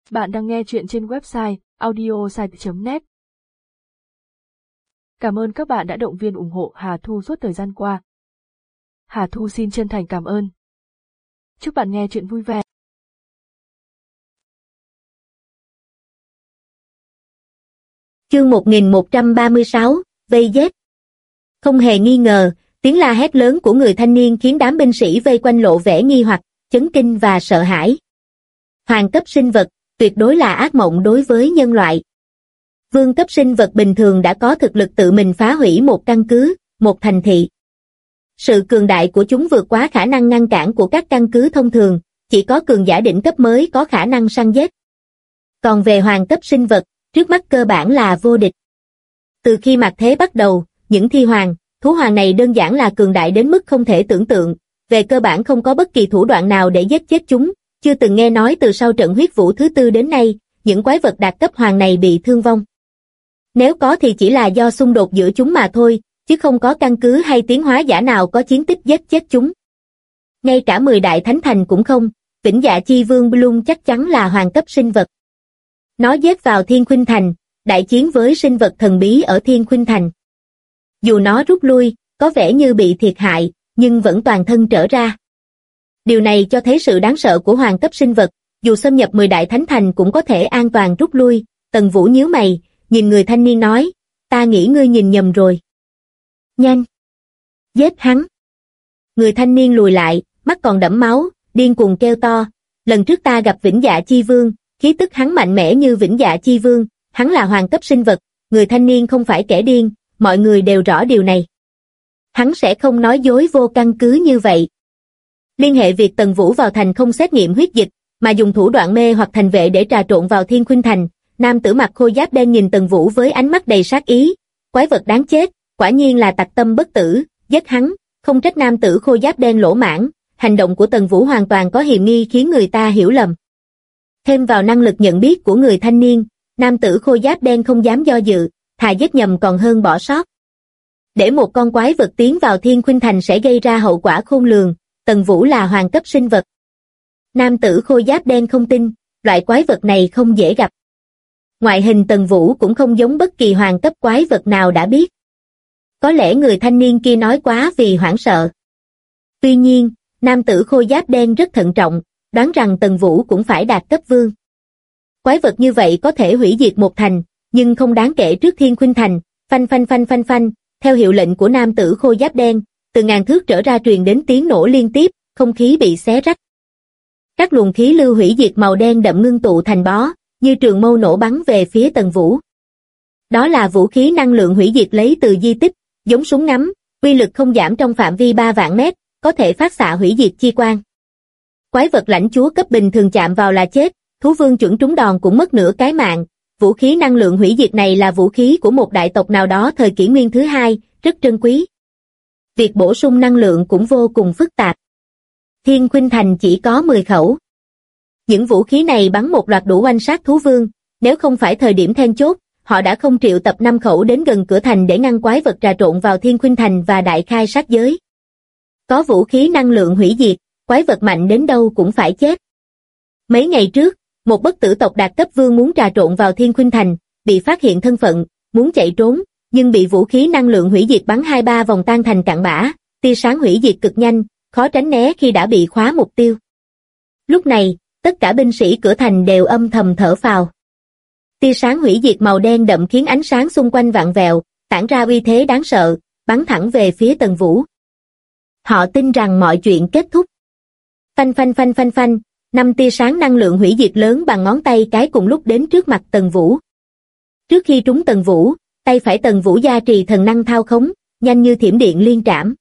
Bạn đang nghe chuyện trên website audiosite.net. Cảm ơn các bạn đã động viên ủng hộ Hà Thu suốt thời gian qua. Hà Thu xin chân thành cảm ơn. Chúc bạn nghe chuyện vui vẻ. Chương 1136, vây giết. Không hề nghi ngờ, tiếng la hét lớn của người thanh niên khiến đám binh sĩ vây quanh lộ vẻ nghi hoặc, chấn kinh và sợ hãi. Hoàng cấp sinh vật, tuyệt đối là ác mộng đối với nhân loại. Vương cấp sinh vật bình thường đã có thực lực tự mình phá hủy một căn cứ, một thành thị. Sự cường đại của chúng vượt quá khả năng ngăn cản của các căn cứ thông thường, chỉ có cường giả đỉnh cấp mới có khả năng săn giết. Còn về hoàng cấp sinh vật, trước mắt cơ bản là vô địch. Từ khi mạt thế bắt đầu, những thi hoàng, thú hoàng này đơn giản là cường đại đến mức không thể tưởng tượng, về cơ bản không có bất kỳ thủ đoạn nào để giết chết chúng, chưa từng nghe nói từ sau trận huyết vũ thứ tư đến nay, những quái vật đạt cấp hoàng này bị thương vong. Nếu có thì chỉ là do xung đột giữa chúng mà thôi, chứ không có căn cứ hay tiến hóa giả nào có chiến tích giết chết chúng. Ngay cả 10 đại thánh thành cũng không, Vĩnh Dạ Chi Vương Bloom chắc chắn là hoàng cấp sinh vật. Nó giết vào Thiên Khuynh Thành, đại chiến với sinh vật thần bí ở Thiên Khuynh Thành. Dù nó rút lui, có vẻ như bị thiệt hại, nhưng vẫn toàn thân trở ra. Điều này cho thấy sự đáng sợ của hoàng cấp sinh vật, dù xâm nhập 10 đại thánh thành cũng có thể an toàn rút lui. Tần Vũ nhíu mày, nhìn người thanh niên nói, ta nghĩ ngươi nhìn nhầm rồi. Nhanh! Giết hắn! Người thanh niên lùi lại, mắt còn đẫm máu, điên cuồng kêu to, lần trước ta gặp Vĩnh Dạ Chi Vương, khí tức hắn mạnh mẽ như Vĩnh Dạ Chi Vương, hắn là hoàng cấp sinh vật, người thanh niên không phải kẻ điên, mọi người đều rõ điều này. Hắn sẽ không nói dối vô căn cứ như vậy. Liên hệ việc Tần Vũ vào thành không xét nghiệm huyết dịch, mà dùng thủ đoạn mê hoặc thành vệ để trà trộn vào Thiên Khuynh Thành. Nam tử mặc khôi giáp đen nhìn Tần Vũ với ánh mắt đầy sát ý. Quái vật đáng chết, quả nhiên là tặc tâm bất tử, giết hắn, không trách nam tử khôi giáp đen lỗ mãng. Hành động của Tần Vũ hoàn toàn có hiềm nghi khiến người ta hiểu lầm. Thêm vào năng lực nhận biết của người thanh niên, nam tử khôi giáp đen không dám do dự, thà giết nhầm còn hơn bỏ sót. Để một con quái vật tiến vào Thiên Khuynh Thành sẽ gây ra hậu quả khôn lường. Tần Vũ là hoàng cấp sinh vật. Nam tử khôi giáp đen không tin, loại quái vật này không dễ gặp. Ngoại hình Tần Vũ cũng không giống bất kỳ hoàng cấp quái vật nào đã biết. Có lẽ người thanh niên kia nói quá vì hoảng sợ. Tuy nhiên, nam tử khôi giáp đen rất thận trọng, đoán rằng Tần Vũ cũng phải đạt cấp vương. Quái vật như vậy có thể hủy diệt một thành, nhưng không đáng kể trước Thiên Khuynh Thành. Phanh phanh phanh phanh phanh, theo hiệu lệnh của nam tử khôi giáp đen, từ ngàn thước trở ra truyền đến tiếng nổ liên tiếp, không khí bị xé rách. Các luồng khí lưu hủy diệt màu đen đậm ngưng tụ thành bó, như trường mâu nổ bắn về phía Tần Vũ. Đó là vũ khí năng lượng hủy diệt lấy từ di tích, giống súng ngắm, uy lực không giảm trong phạm vi 3 vạn mét, có thể phát xạ hủy diệt chi quang. Quái vật lãnh chúa cấp bình thường chạm vào là chết, thú vương chuẩn trúng đòn cũng mất nửa cái mạng. Vũ khí năng lượng hủy diệt này là vũ khí của một đại tộc nào đó thời kỷ nguyên thứ hai, rất trân quý. Việc bổ sung năng lượng cũng vô cùng phức tạp. Thiên Khuynh Thành chỉ có 10 khẩu. Những vũ khí này bắn một loạt đủ oanh sát thú vương, nếu không phải thời điểm then chốt, họ đã không triệu tập 5 khẩu đến gần cửa thành để ngăn quái vật trà trộn vào Thiên Khuynh Thành và đại khai sát giới. Có vũ khí năng lượng hủy diệt, quái vật mạnh đến đâu cũng phải chết. Mấy ngày trước, một bất tử tộc đạt cấp vương muốn trà trộn vào Thiên Khuynh Thành, bị phát hiện thân phận, muốn chạy trốn, nhưng bị vũ khí năng lượng hủy diệt bắn 2-3 vòng tan thành cặn bã, tia sáng hủy diệt cực nhanh, khó tránh né khi đã bị khóa mục tiêu. Lúc này, tất cả binh sĩ cửa thành đều âm thầm thở phào. Tia sáng hủy diệt màu đen đậm khiến ánh sáng xung quanh vặn vẹo, tản ra uy thế đáng sợ, bắn thẳng về phía Tần Vũ. Họ tin rằng mọi chuyện kết thúc. Phanh phanh phanh phanh phanh, 5 tia sáng năng lượng hủy diệt lớn bằng ngón tay cái cùng lúc đến trước mặt Tần Vũ. Trước khi trúng Tần Vũ, tay phải Tần Vũ gia trì thần năng thao khống, nhanh như thiểm điện liên trảm.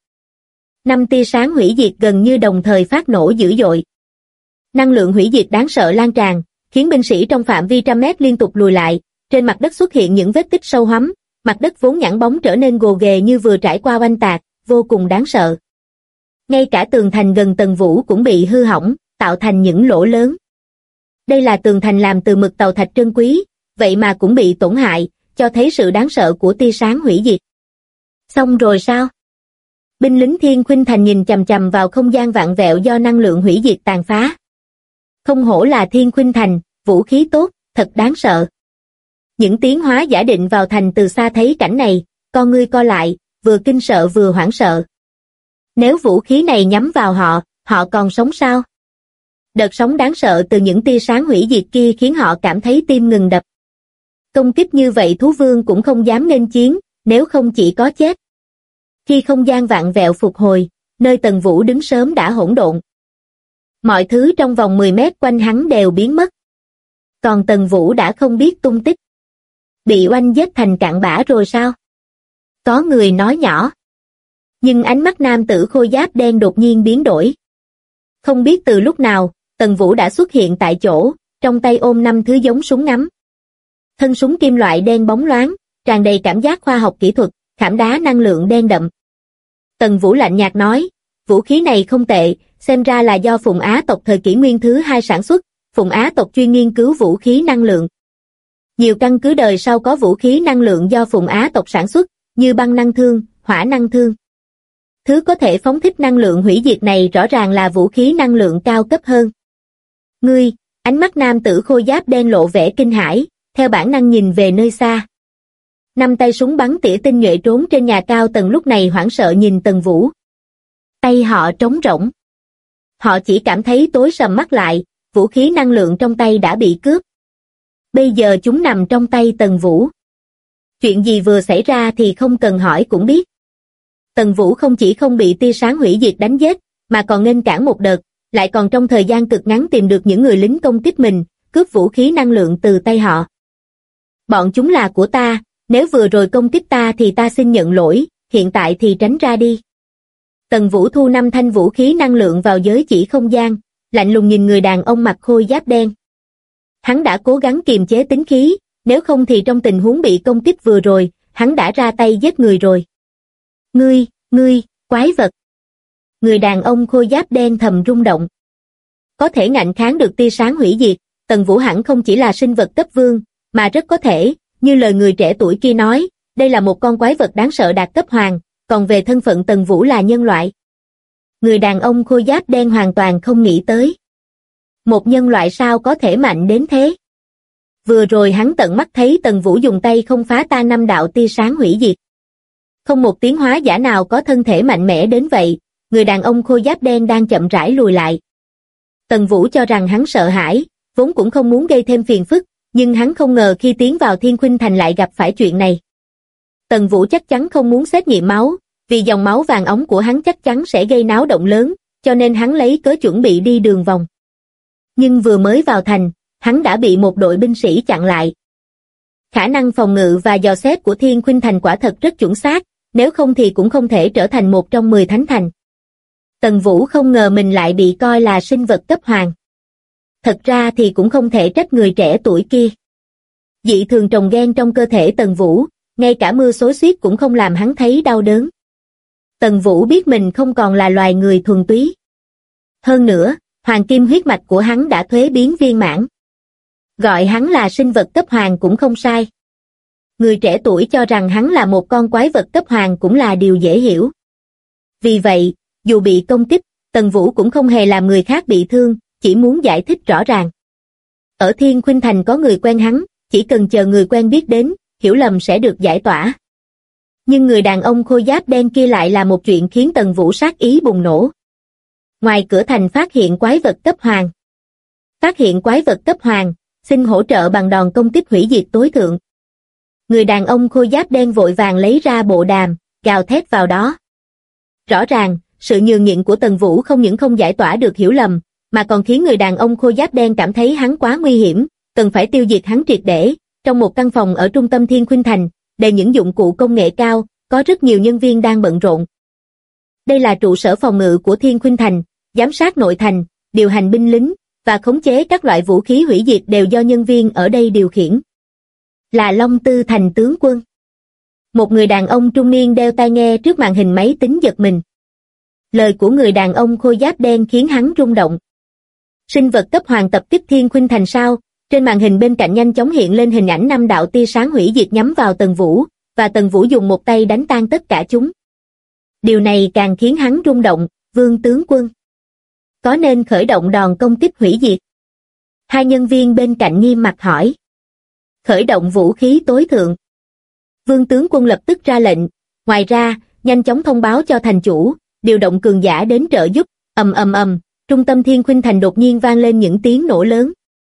5 tia sáng hủy diệt gần như đồng thời phát nổ dữ dội. Năng lượng hủy diệt đáng sợ lan tràn, khiến binh sĩ trong phạm vi trăm mét liên tục lùi lại, trên mặt đất xuất hiện những vết tích sâu hoắm, mặt đất vốn nhẵn bóng trở nên gồ ghề như vừa trải qua oanh tạc, vô cùng đáng sợ. Ngay cả tường thành gần Tần Vũ cũng bị hư hỏng, tạo thành những lỗ lớn. Đây là tường thành làm từ mực tàu thạch trân quý, vậy mà cũng bị tổn hại, cho thấy sự đáng sợ của tia sáng hủy diệt. Xong rồi sao? Binh lính Thiên Khuynh Thành nhìn chằm chằm vào không gian vạn vẹo do năng lượng hủy diệt tàn phá. Không hổ là Thiên Khuynh Thành, vũ khí tốt, thật đáng sợ. Những tiếng hóa giả định vào thành từ xa thấy cảnh này, con ngươi co lại, vừa kinh sợ vừa hoảng sợ. Nếu vũ khí này nhắm vào họ, họ còn sống sao? Đợt sóng đáng sợ từ những tia sáng hủy diệt kia khiến họ cảm thấy tim ngừng đập. Công kích như vậy thú vương cũng không dám nghênh chiến, nếu không chỉ có chết. Khi không gian vặn vẹo phục hồi, nơi Tần Vũ đứng sớm đã hỗn độn. Mọi thứ trong vòng 10 mét quanh hắn đều biến mất. Còn Tần Vũ đã không biết tung tích. Bị oanh giết thành cặn bã rồi sao? Có người nói nhỏ. Nhưng ánh mắt nam tử khôi giáp đen đột nhiên biến đổi. Không biết từ lúc nào, Tần Vũ đã xuất hiện tại chỗ, trong tay ôm 5 thứ giống súng ngắm. Thân súng kim loại đen bóng loáng, tràn đầy cảm giác khoa học kỹ thuật, khảm đá năng lượng đen đậm. Tần Vũ lạnh nhạt nói, vũ khí này không tệ, xem ra là do Phụng Á tộc thời kỷ nguyên thứ 2 sản xuất. Phụng Á tộc chuyên nghiên cứu vũ khí năng lượng. Nhiều căn cứ đời sau có vũ khí năng lượng do Phụng Á tộc sản xuất, như băng năng thương, hỏa năng thương. Thứ có thể phóng thích năng lượng hủy diệt này rõ ràng là vũ khí năng lượng cao cấp hơn. Ngươi, ánh mắt nam tử khôi giáp đen lộ vẻ kinh hãi, theo bản năng nhìn về nơi xa. 5 tay súng bắn tỉa tinh nhuệ trốn trên nhà cao tầng lúc này hoảng sợ nhìn Tần Vũ. Tay họ trống rỗng. Họ chỉ cảm thấy tối sầm mắt lại, vũ khí năng lượng trong tay đã bị cướp. Bây giờ chúng nằm trong tay Tần Vũ. Chuyện gì vừa xảy ra thì không cần hỏi cũng biết. Tần Vũ không chỉ không bị tia sáng hủy diệt đánh giết, mà còn nghênh cản một đợt, lại còn trong thời gian cực ngắn tìm được những người lính công kích mình, cướp vũ khí năng lượng từ tay họ. Bọn chúng là của ta, nếu vừa rồi công kích ta thì ta xin nhận lỗi, hiện tại thì tránh ra đi. Tần Vũ thu 5 thanh vũ khí năng lượng vào giới chỉ không gian, lạnh lùng nhìn người đàn ông mặc khôi giáp đen. Hắn đã cố gắng kiềm chế tính khí, nếu không thì trong tình huống bị công kích vừa rồi, hắn đã ra tay giết người rồi. Ngươi, quái vật. Người đàn ông khôi giáp đen thầm rung động. Có thể ngạnh kháng được tia sáng hủy diệt, Tần Vũ hẳn không chỉ là sinh vật cấp vương, mà rất có thể, như lời người trẻ tuổi kia nói, đây là một con quái vật đáng sợ đạt cấp hoàng, còn về thân phận Tần Vũ là nhân loại. Người đàn ông khôi giáp đen hoàn toàn không nghĩ tới. Một nhân loại sao có thể mạnh đến thế? Vừa rồi hắn tận mắt thấy Tần Vũ dùng tay không phá tan 5 đạo tia sáng hủy diệt. Không một tiếng hóa giả nào có thân thể mạnh mẽ đến vậy, người đàn ông khôi giáp đen đang chậm rãi lùi lại. Tần Vũ cho rằng hắn sợ hãi, vốn cũng không muốn gây thêm phiền phức, nhưng hắn không ngờ khi tiến vào Thiên Khuynh Thành lại gặp phải chuyện này. Tần Vũ chắc chắn không muốn xét nghiệm máu, vì dòng máu vàng óng của hắn chắc chắn sẽ gây náo động lớn, cho nên hắn lấy cớ chuẩn bị đi đường vòng. Nhưng vừa mới vào thành, hắn đã bị một đội binh sĩ chặn lại. Khả năng phòng ngự và dò xét của Thiên Khuynh Thành quả thật rất chuẩn xác, nếu không thì cũng không thể trở thành một trong 10 thánh thành. Tần Vũ không ngờ mình lại bị coi là sinh vật cấp hoàng. Thật ra thì cũng không thể trách người trẻ tuổi kia. Dị thường trồng ghen trong cơ thể Tần Vũ, ngay cả mưa xối xuyết cũng không làm hắn thấy đau đớn. Tần Vũ biết mình không còn là loài người thuần túy. Hơn nữa, hoàng kim huyết mạch của hắn đã thuế biến viên mãn. Gọi hắn là sinh vật cấp hoàng cũng không sai. Người trẻ tuổi cho rằng hắn là một con quái vật cấp hoàng cũng là điều dễ hiểu. Vì vậy, dù bị công kích, Tần Vũ cũng không hề làm người khác bị thương, chỉ muốn giải thích rõ ràng. Ở Thiên Khuynh Thành có người quen hắn, chỉ cần chờ người quen biết đến, hiểu lầm sẽ được giải tỏa. Nhưng người đàn ông khôi giáp đen kia lại là một chuyện khiến Tần Vũ sát ý bùng nổ. Ngoài cửa thành phát hiện quái vật cấp hoàng. Phát hiện quái vật cấp hoàng, xin hỗ trợ bằng đòn công kích hủy diệt tối thượng. Người đàn ông khôi giáp đen vội vàng lấy ra bộ đàm, gào thét vào đó. Rõ ràng, sự nhường nhịn của Tần Vũ không những không giải tỏa được hiểu lầm, mà còn khiến người đàn ông khôi giáp đen cảm thấy hắn quá nguy hiểm, cần phải tiêu diệt hắn triệt để. Trong một căn phòng ở trung tâm Thiên Khuynh Thành, đầy những dụng cụ công nghệ cao, có rất nhiều nhân viên đang bận rộn. Đây là trụ sở phòng ngự của Thiên Khuynh Thành, giám sát nội thành, điều hành binh lính, và khống chế các loại vũ khí hủy diệt đều do nhân viên ở đây điều khiển. Là Long Tư Thành tướng quân. Một người đàn ông trung niên đeo tai nghe trước màn hình máy tính giật mình. Lời của người đàn ông khôi giáp đen khiến hắn rung động. Sinh vật cấp hoàng tập kích Thiên Khuynh Thành sao? Trên màn hình bên cạnh nhanh chóng hiện lên hình ảnh 5 đạo tia sáng hủy diệt nhắm vào Tần Vũ, và Tần Vũ dùng một tay đánh tan tất cả chúng. Điều này càng khiến hắn rung động, Vương tướng quân. Có nên khởi động đòn công kích hủy diệt? Hai nhân viên bên cạnh nghiêm mặt hỏi. Khởi động vũ khí tối thượng. Vương tướng quân lập tức ra lệnh, ngoài ra, nhanh chóng thông báo cho thành chủ, điều động cường giả đến trợ giúp. Ầm ầm ầm, trung tâm Thiên Khuynh Thành đột nhiên vang lên những tiếng nổ lớn.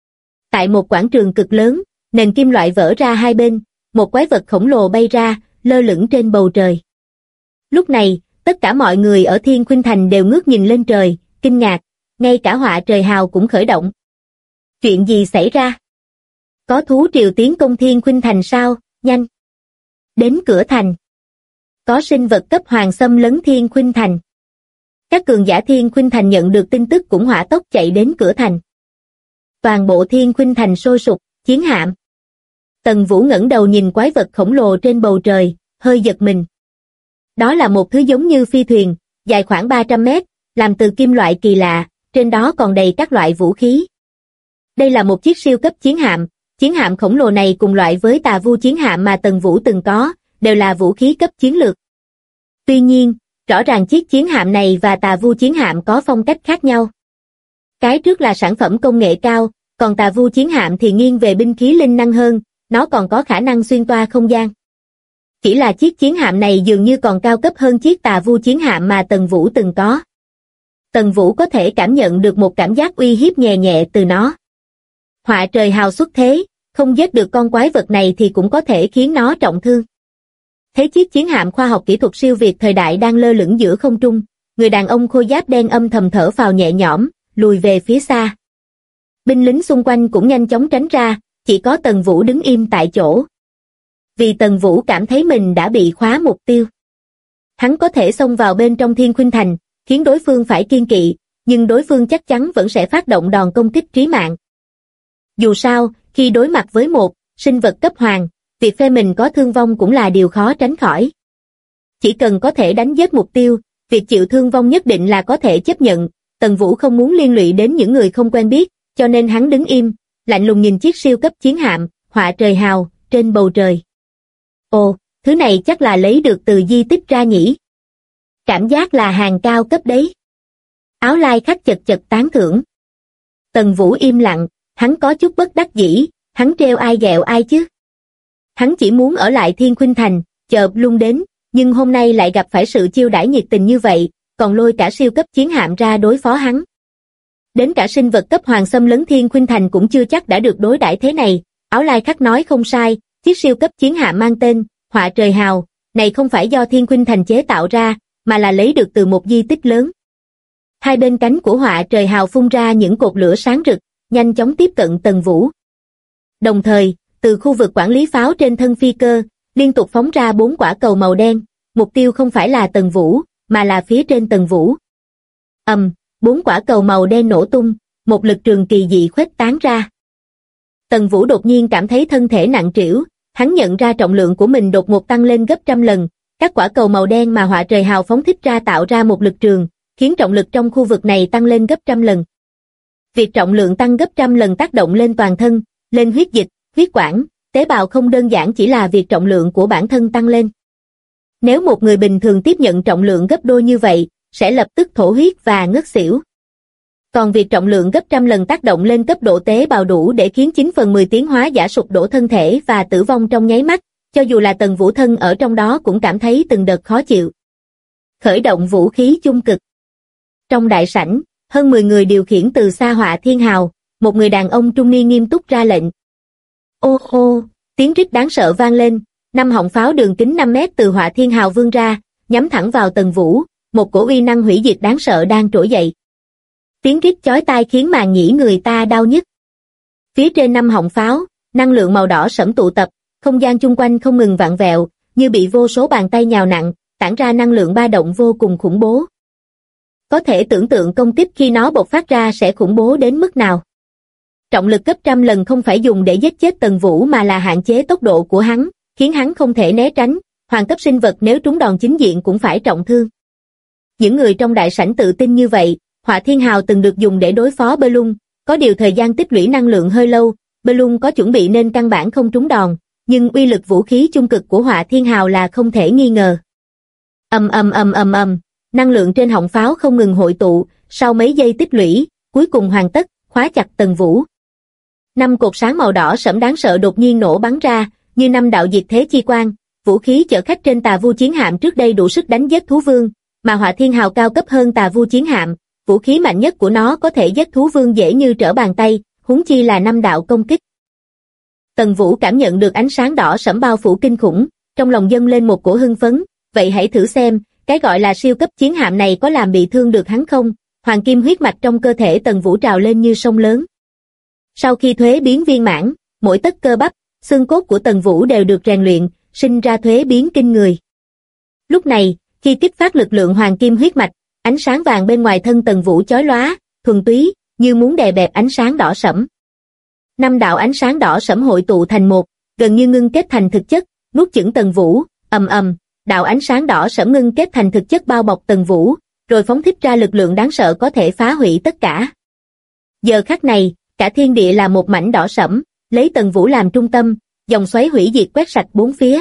Tại một quảng trường cực lớn, nền kim loại vỡ ra hai bên, một quái vật khổng lồ bay ra, lơ lửng trên bầu trời. Lúc này, tất cả mọi người ở Thiên Khuynh Thành đều ngước nhìn lên trời, kinh ngạc, ngay cả Họa Trời Hào cũng khởi động. Chuyện gì xảy ra? Có thú triều tiến công Thiên Khuynh Thành sao? Nhanh! Đến cửa thành. Có sinh vật cấp hoàng xâm lấn Thiên Khuynh Thành. Các cường giả Thiên Khuynh Thành nhận được tin tức cũng hỏa tốc chạy đến cửa thành. Toàn bộ Thiên Khuynh Thành sôi sục, chiến hạm. Tần Vũ ngẩng đầu nhìn quái vật khổng lồ trên bầu trời, hơi giật mình. Đó là một thứ giống như phi thuyền, dài khoảng 300 mét, làm từ kim loại kỳ lạ, trên đó còn đầy các loại vũ khí. Đây là một chiếc siêu cấp chiến hạm khổng lồ này cùng loại với Tà Vu chiến hạm mà Tần Vũ từng có, đều là vũ khí cấp chiến lược. Tuy nhiên, rõ ràng chiếc chiến hạm này và Tà Vu chiến hạm có phong cách khác nhau. Cái trước là sản phẩm công nghệ cao, còn Tà Vu chiến hạm thì nghiêng về binh khí linh năng hơn, nó còn có khả năng xuyên toa không gian. Chỉ là chiếc chiến hạm này dường như còn cao cấp hơn chiếc Tà Vu chiến hạm mà Tần Vũ từng có. Tần Vũ có thể cảm nhận được một cảm giác uy hiếp nhẹ nhẹ từ nó. Họa Trời Hào xuất thế, không giết được con quái vật này thì cũng có thể khiến nó trọng thương. Thấy chiếc chiến hạm khoa học kỹ thuật siêu việt thời đại đang lơ lửng giữa không trung, người đàn ông khôi giáp đen âm thầm thở phào nhẹ nhõm, lùi về phía xa. Binh lính xung quanh cũng nhanh chóng tránh ra, chỉ có Tần Vũ đứng im tại chỗ. Vì Tần Vũ cảm thấy mình đã bị khóa mục tiêu. Hắn có thể xông vào bên trong Thiên Khuynh Thành, khiến đối phương phải kiêng kỵ, nhưng đối phương chắc chắn vẫn sẽ phát động đòn công kích trí mạng. Dù sao, khi đối mặt với một sinh vật cấp hoàng, việc phe mình có thương vong cũng là điều khó tránh khỏi. Chỉ cần có thể đánh giết mục tiêu, việc chịu thương vong nhất định là có thể chấp nhận. Tần Vũ không muốn liên lụy đến những người không quen biết, cho nên hắn đứng im, lạnh lùng nhìn chiếc siêu cấp chiến hạm, Họa Trời Hào, trên bầu trời. Ồ, thứ này chắc là lấy được từ di tích ra nhỉ? Cảm giác là hàng cao cấp đấy. Áo lai khách chật chật tán thưởng. Tần Vũ im lặng, hắn có chút bất đắc dĩ, hắn trêu ai ghẹo ai chứ? Hắn chỉ muốn ở lại Thiên Khuynh Thành, chờ luôn đến, nhưng hôm nay lại gặp phải sự chiêu đãi nhiệt tình như vậy, còn lôi cả siêu cấp chiến hạm ra đối phó hắn. Đến cả sinh vật cấp hoàng xâm lấn Thiên Khuynh Thành cũng chưa chắc đã được đối đãi thế này. Áo lai khách nói không sai, chiếc siêu cấp chiến hạm mang tên Họa Trời Hào này không phải do Thiên Khuynh Thành chế tạo ra, mà là lấy được từ một di tích lớn. Hai bên cánh của Họa Trời Hào phun ra những cột lửa sáng rực, nhanh chóng tiếp cận Tần Vũ. Đồng thời, từ khu vực quản lý pháo trên thân phi cơ, liên tục phóng ra 4 quả cầu màu đen, mục tiêu không phải là Tần Vũ, mà là phía trên Tần Vũ. 4 quả cầu màu đen nổ tung, một lực trường kỳ dị khuếch tán ra. Tần Vũ đột nhiên cảm thấy thân thể nặng trĩu, hắn nhận ra trọng lượng của mình đột ngột tăng lên gấp trăm lần, các quả cầu màu đen mà Họa Trời Hào phóng thích ra tạo ra một lực trường, khiến trọng lực trong khu vực này tăng lên gấp trăm lần. Việc trọng lượng tăng gấp trăm lần tác động lên toàn thân, lên huyết dịch, huyết quản, tế bào không đơn giản chỉ là việc trọng lượng của bản thân tăng lên. Nếu một người bình thường tiếp nhận trọng lượng gấp đôi như vậy, sẽ lập tức thổ huyết và ngất xỉu. Còn việc trọng lượng gấp trăm lần tác động lên cấp độ tế bào đủ để khiến 9/10 tiến hóa giả sụp đổ thân thể và tử vong trong nháy mắt, cho dù là Tần Vũ thân ở trong đó cũng cảm thấy từng đợt khó chịu. Khởi động vũ khí chung cực. Trong đại sảnh, hơn 10 người điều khiển từ xa Họa Thiên Hào, một người đàn ông trung niên nghiêm túc ra lệnh. Ô hô, tiếng rít đáng sợ vang lên, 5 họng pháo đường kính 5 mét từ Họa Thiên Hào vươn ra, nhắm thẳng vào Tần Vũ, một cổ uy năng hủy diệt đáng sợ đang trỗi dậy. Tiếng rít chói tai khiến màng nhĩ người ta đau nhức. Phía trên 5 họng pháo, năng lượng màu đỏ sẫm tụ tập, không gian chung quanh không ngừng vặn vẹo, như bị vô số bàn tay nhào nặn, tản ra năng lượng ba động vô cùng khủng bố. Có thể tưởng tượng công kích khi nó bộc phát ra sẽ khủng bố đến mức nào. Trọng lực gấp trăm lần không phải dùng để giết chết Tần Vũ mà là hạn chế tốc độ của hắn, khiến hắn không thể né tránh, hoàng cấp sinh vật nếu trúng đòn chính diện cũng phải trọng thương. Những người trong đại sảnh tự tin như vậy, Họa Thiên Hào từng được dùng để đối phó Bellum, có điều thời gian tích lũy năng lượng hơi lâu, Bellum có chuẩn bị nên căn bản không trúng đòn, nhưng uy lực vũ khí chung cực của Họa Thiên Hào là không thể nghi ngờ. Năng lượng trên họng pháo không ngừng hội tụ, sau mấy giây tích lũy, cuối cùng hoàn tất, khóa chặt Tần Vũ. 5 cột sáng màu đỏ sẫm đáng sợ đột nhiên nổ bắn ra, như 5 đạo diệt thế chi quang, vũ khí chở khách trên Tà Vu chiến hạm trước đây đủ sức đánh giết thú vương, mà Hỏa Thiên Hào cao cấp hơn Tà Vu chiến hạm, vũ khí mạnh nhất của nó có thể giết thú vương dễ như trở bàn tay, huống chi là 5 đạo công kích. Tần Vũ cảm nhận được ánh sáng đỏ sẫm bao phủ kinh khủng, trong lòng dâng lên một cổ hưng phấn, vậy hãy thử xem, cái gọi là siêu cấp chiến hạm này có làm bị thương được hắn không? Hoàng kim huyết mạch trong cơ thể Tần Vũ trào lên như sông lớn. Sau khi thuế biến viên mãn, mỗi tấc cơ bắp, xương cốt của Tần Vũ đều được rèn luyện, sinh ra thuế biến kinh người. Lúc này, khi kích phát lực lượng hoàng kim huyết mạch, ánh sáng vàng bên ngoài thân Tần Vũ chói lóa, thuần túy, như muốn đè bẹp ánh sáng đỏ sẫm. 5 đạo ánh sáng đỏ sẫm hội tụ thành một, gần như ngưng kết thành thực chất, nuốt chửng Tần Vũ, ầm ầm, đạo ánh sáng đỏ sẫm ngưng kết thành thực chất bao bọc Tần Vũ, rồi phóng thích ra lực lượng đáng sợ có thể phá hủy tất cả. Giờ khắc này, cả thiên địa là một mảnh đỏ sẫm, lấy Tần Vũ làm trung tâm, dòng xoáy hủy diệt quét sạch bốn phía.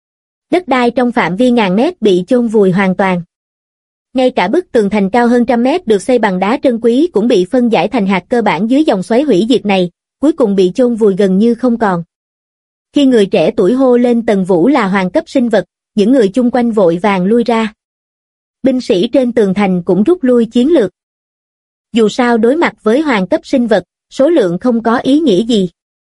Đất đai trong phạm vi ngàn mét bị chôn vùi hoàn toàn. Ngay cả bức tường thành cao hơn trăm mét được xây bằng đá trân quý cũng bị phân giải thành hạt cơ bản dưới dòng xoáy hủy diệt này, cuối cùng bị chôn vùi gần như không còn. Khi người trẻ tuổi hô lên Tần Vũ là hoàng cấp sinh vật, những người chung quanh vội vàng lui ra. Binh sĩ trên tường thành cũng rút lui chiến lược. Dù sao đối mặt với hoàng cấp sinh vật, số lượng không có ý nghĩa gì.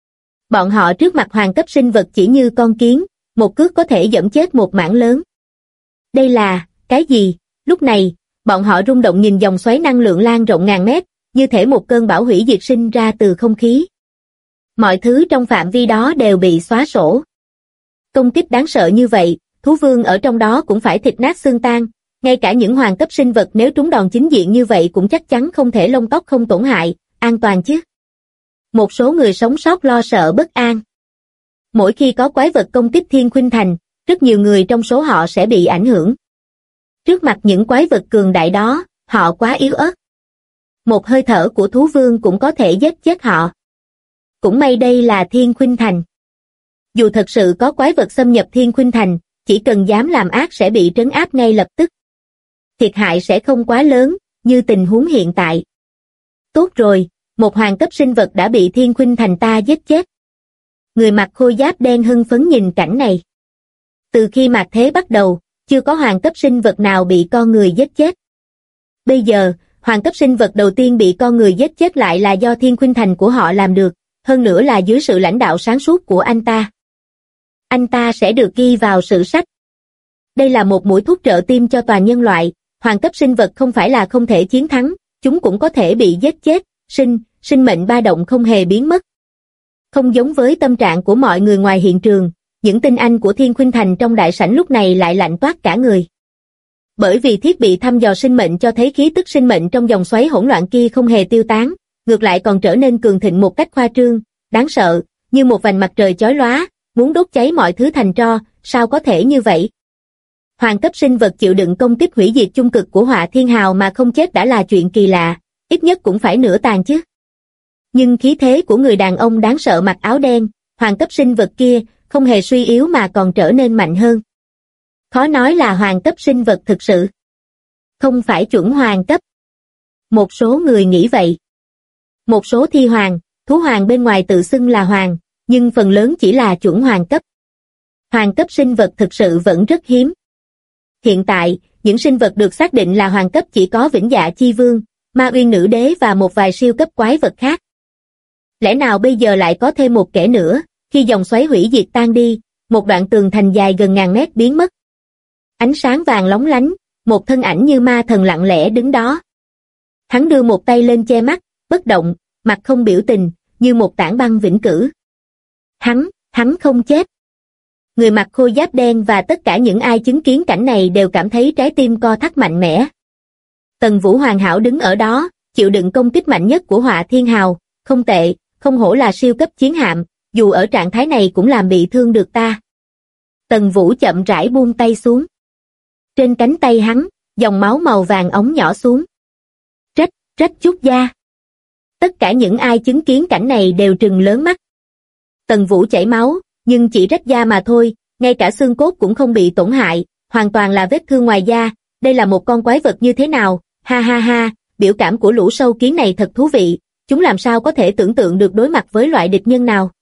Bọn họ trước mặt hoàng cấp sinh vật chỉ như con kiến, một cước có thể dẫm chết một mảng lớn. Đây là, cái gì? Lúc này, bọn họ rung động nhìn dòng xoáy năng lượng lan rộng ngàn mét, như thể một cơn bão hủy diệt sinh ra từ không khí. Mọi thứ trong phạm vi đó đều bị xóa sổ. Công kích đáng sợ như vậy, thú vương ở trong đó cũng phải thịt nát xương tan, ngay cả những hoàng cấp sinh vật nếu trúng đòn chính diện như vậy cũng chắc chắn không thể lông tóc không tổn hại, an toàn chứ. Một số người sống sót lo sợ bất an. Mỗi khi có quái vật công kích Thiên Khuynh Thành, rất nhiều người trong số họ sẽ bị ảnh hưởng. Trước mặt những quái vật cường đại đó, họ quá yếu ớt. Một hơi thở của thú vương cũng có thể giết chết họ. Cũng may đây là Thiên Khuynh Thành. Dù thật sự có quái vật xâm nhập Thiên Khuynh Thành, chỉ cần dám làm ác sẽ bị trấn áp ngay lập tức. Thiệt hại sẽ không quá lớn, như tình huống hiện tại. Tốt rồi, một hoàng cấp sinh vật đã bị Thiên Khuynh Thành ta giết chết. Người mặc khôi giáp đen hưng phấn nhìn cảnh này. Từ khi mạt thế bắt đầu, chưa có hoàng cấp sinh vật nào bị con người giết chết. Bây giờ, hoàng cấp sinh vật đầu tiên bị con người giết chết lại là do Thiên Khuynh Thành của họ làm được, hơn nữa là dưới sự lãnh đạo sáng suốt của anh ta. Anh ta sẽ được ghi vào sử sách. Đây là một mũi thuốc trợ tim cho toàn nhân loại, hoàng cấp sinh vật không phải là không thể chiến thắng, chúng cũng có thể bị giết chết, sinh mệnh ba động không hề biến mất. Không giống với tâm trạng của mọi người ngoài hiện trường, những tinh anh của Thiên Khuynh Thành trong đại sảnh lúc này lại lạnh toát cả người. Bởi vì thiết bị thăm dò sinh mệnh cho thấy khí tức sinh mệnh trong dòng xoáy hỗn loạn kia không hề tiêu tán, ngược lại còn trở nên cường thịnh một cách khoa trương, đáng sợ, như một vành mặt trời chói lóa, muốn đốt cháy mọi thứ thành tro, sao có thể như vậy? Hoàng cấp sinh vật chịu đựng công kích hủy diệt chung cực của Hỏa Thiên Hào mà không chết đã là chuyện kỳ lạ, ít nhất cũng phải nửa tàn chứ. Nhưng khí thế của người đàn ông đáng sợ mặc áo đen, hoàng cấp sinh vật kia, không hề suy yếu mà còn trở nên mạnh hơn. Khó nói là hoàng cấp sinh vật thực sự. Không phải chuẩn hoàng cấp. Một số người nghĩ vậy. Một số thi hoàng, thú hoàng bên ngoài tự xưng là hoàng, nhưng phần lớn chỉ là chuẩn hoàng cấp. Hoàng cấp sinh vật thực sự vẫn rất hiếm. Hiện tại, những sinh vật được xác định là hoàng cấp chỉ có Vĩnh Dạ Chi Vương, Ma Uyên Nữ Đế và một vài siêu cấp quái vật khác. Lẽ nào bây giờ lại có thêm một kẻ nữa, khi dòng xoáy hủy diệt tan đi, một đoạn tường thành dài gần ngàn mét biến mất. Ánh sáng vàng lóng lánh, một thân ảnh như ma thần lặng lẽ đứng đó. Hắn đưa một tay lên che mắt, bất động, mặt không biểu tình, như một tảng băng vĩnh cửu. Hắn không chết. Người mặc khôi giáp đen và tất cả những ai chứng kiến cảnh này đều cảm thấy trái tim co thắt mạnh mẽ. Tần Vũ hoàn hảo đứng ở đó, chịu đựng công kích mạnh nhất của Hỏa Thiên Hào, không tệ, không hổ là siêu cấp chiến hạm, dù ở trạng thái này cũng làm bị thương được ta. Tần Vũ chậm rãi buông tay xuống. Trên cánh tay hắn, dòng máu màu vàng óng nhỏ xuống. Rách chút da. Tất cả những ai chứng kiến cảnh này đều trừng lớn mắt. Tần Vũ chảy máu, nhưng chỉ rách da mà thôi, ngay cả xương cốt cũng không bị tổn hại, hoàn toàn là vết thương ngoài da. Đây là một con quái vật như thế nào? Ha ha ha, biểu cảm của lũ sâu kiến này thật thú vị, chúng làm sao có thể tưởng tượng được đối mặt với loại địch nhân nào.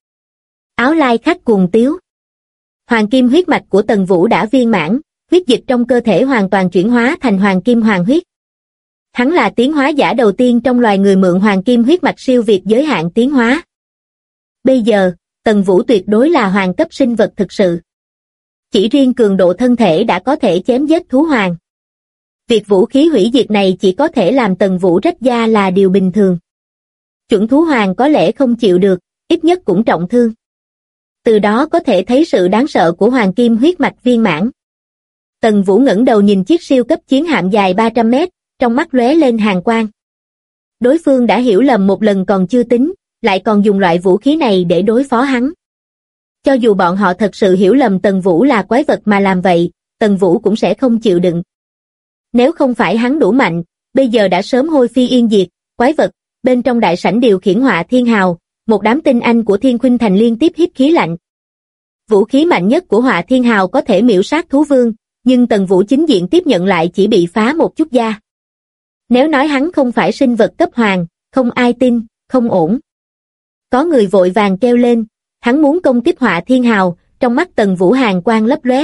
Áo lai khắc cuồng tiếu. Hoàng kim huyết mạch của Tần Vũ đã viên mãn, huyết dịch trong cơ thể hoàn toàn chuyển hóa thành hoàng kim hoàng huyết. Hắn là tiến hóa giả đầu tiên trong loài người mượn hoàng kim huyết mạch siêu việt giới hạn tiến hóa. Bây giờ, Tần Vũ tuyệt đối là hoàng cấp sinh vật thực sự. Chỉ riêng cường độ thân thể đã có thể chém giết thú hoàng. Việc vũ khí hủy diệt này chỉ có thể làm Tần Vũ rách da là điều bình thường. Chuẩn thú hoàng có lẽ không chịu được, ít nhất cũng trọng thương. Từ đó có thể thấy sự đáng sợ của hoàng kim huyết mạch viên mãn. Tần Vũ ngẩng đầu nhìn chiếc siêu cấp chiến hạm dài 300 mét, trong mắt lóe lên hàn quang. Đối phương đã hiểu lầm một lần còn chưa tính, lại còn dùng loại vũ khí này để đối phó hắn. Cho dù bọn họ thật sự hiểu lầm Tần Vũ là quái vật mà làm vậy, Tần Vũ cũng sẽ không chịu đựng. Nếu không phải hắn đủ mạnh, bây giờ đã sớm hôi phi yên diệt. Quái vật. Bên trong đại sảnh điều khiển Hỏa Thiên Hào, một đám tinh anh của Thiên Khuynh Thành liên tiếp hít khí lạnh. Vũ khí mạnh nhất của Hỏa Thiên Hào có thể miểu sát thú vương, nhưng Tần Vũ chính diện tiếp nhận lại chỉ bị phá một chút da. Nếu nói hắn không phải sinh vật cấp hoàng, không ai tin, không ổn. Có người vội vàng kêu lên, hắn muốn công kích Hỏa Thiên Hào, trong mắt Tần Vũ hàn quang lấp lóe.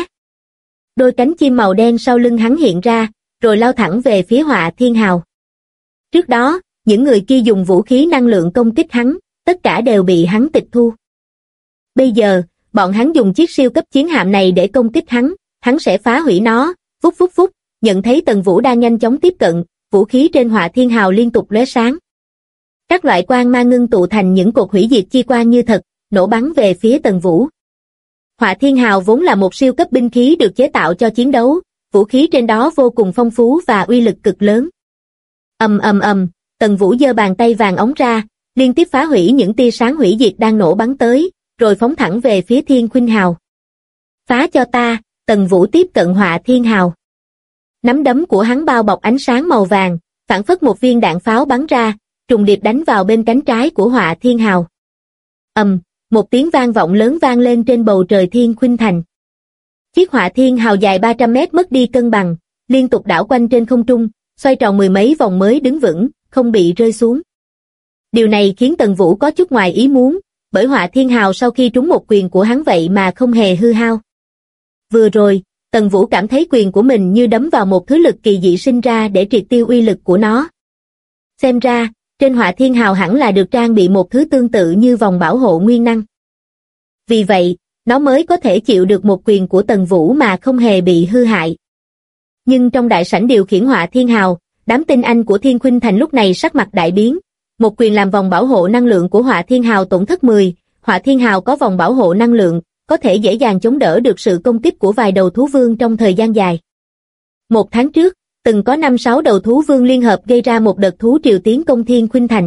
Đôi cánh chim màu đen sau lưng hắn hiện ra, rồi lao thẳng về phía Hỏa Thiên Hào. Trước đó, những người kia dùng vũ khí năng lượng công kích hắn, tất cả đều bị hắn tịch thu. Bây giờ, bọn hắn dùng chiếc siêu cấp chiến hạm này để công kích hắn sẽ phá hủy nó. Phúc phúc phúc, nhận thấy Tần Vũ đang nhanh chóng tiếp cận, vũ khí trên Hỏa Thiên Hào liên tục lóe sáng. Các loại quang mang ngưng tụ thành những cột hủy diệt chi quang như thật, nổ bắn về phía Tần Vũ. Hỏa Thiên Hào vốn là một siêu cấp binh khí được chế tạo cho chiến đấu, vũ khí trên đó vô cùng phong phú và uy lực cực lớn. Ầm ầm ầm, Tần Vũ giơ bàn tay vàng ống ra, liên tiếp phá hủy những tia sáng hủy diệt đang nổ bắn tới, rồi phóng thẳng về phía Thiên Khuynh Hào. Phá cho ta, Tần Vũ tiếp cận Hỏa Thiên Hào. Nắm đấm của hắn bao bọc ánh sáng màu vàng, phảng phất một viên đạn pháo bắn ra, trùng điệp đánh vào bên cánh trái của Hỏa Thiên Hào. Một tiếng vang vọng lớn vang lên trên bầu trời Thiên Khuynh Thành. Chiếc Hỏa Thiên Hào dài 300 mét mất đi cân bằng, liên tục đảo quanh trên không trung, xoay tròn mười mấy vòng mới đứng vững, không bị rơi xuống. Điều này khiến Tần Vũ có chút ngoài ý muốn, bởi Hỏa Thiên Hào sau khi trúng một quyền của hắn vậy mà không hề hư hao. Vừa rồi, Tần Vũ cảm thấy quyền của mình như đấm vào một thứ lực kỳ dị sinh ra để triệt tiêu uy lực của nó. Xem ra, trên Hỏa Thiên Hào hẳn là được trang bị một thứ tương tự như vòng bảo hộ nguyên năng. Vì vậy, nó mới có thể chịu được một quyền của Tần Vũ mà không hề bị hư hại. Nhưng trong đại sảnh điều khiển Hỏa Thiên Hào, đám tinh anh của Thiên Khuynh Thành lúc này sắc mặt đại biến. Một quyền làm vòng bảo hộ năng lượng của Hỏa Thiên Hào tổn thất 10, Hỏa Thiên Hào có vòng bảo hộ năng lượng, có thể dễ dàng chống đỡ được sự công kích của vài đầu thú vương trong thời gian dài. Một tháng trước, từng có 5-6 đầu thú vương liên hợp gây ra một đợt thú triều tiến công Thiên Khuynh Thành.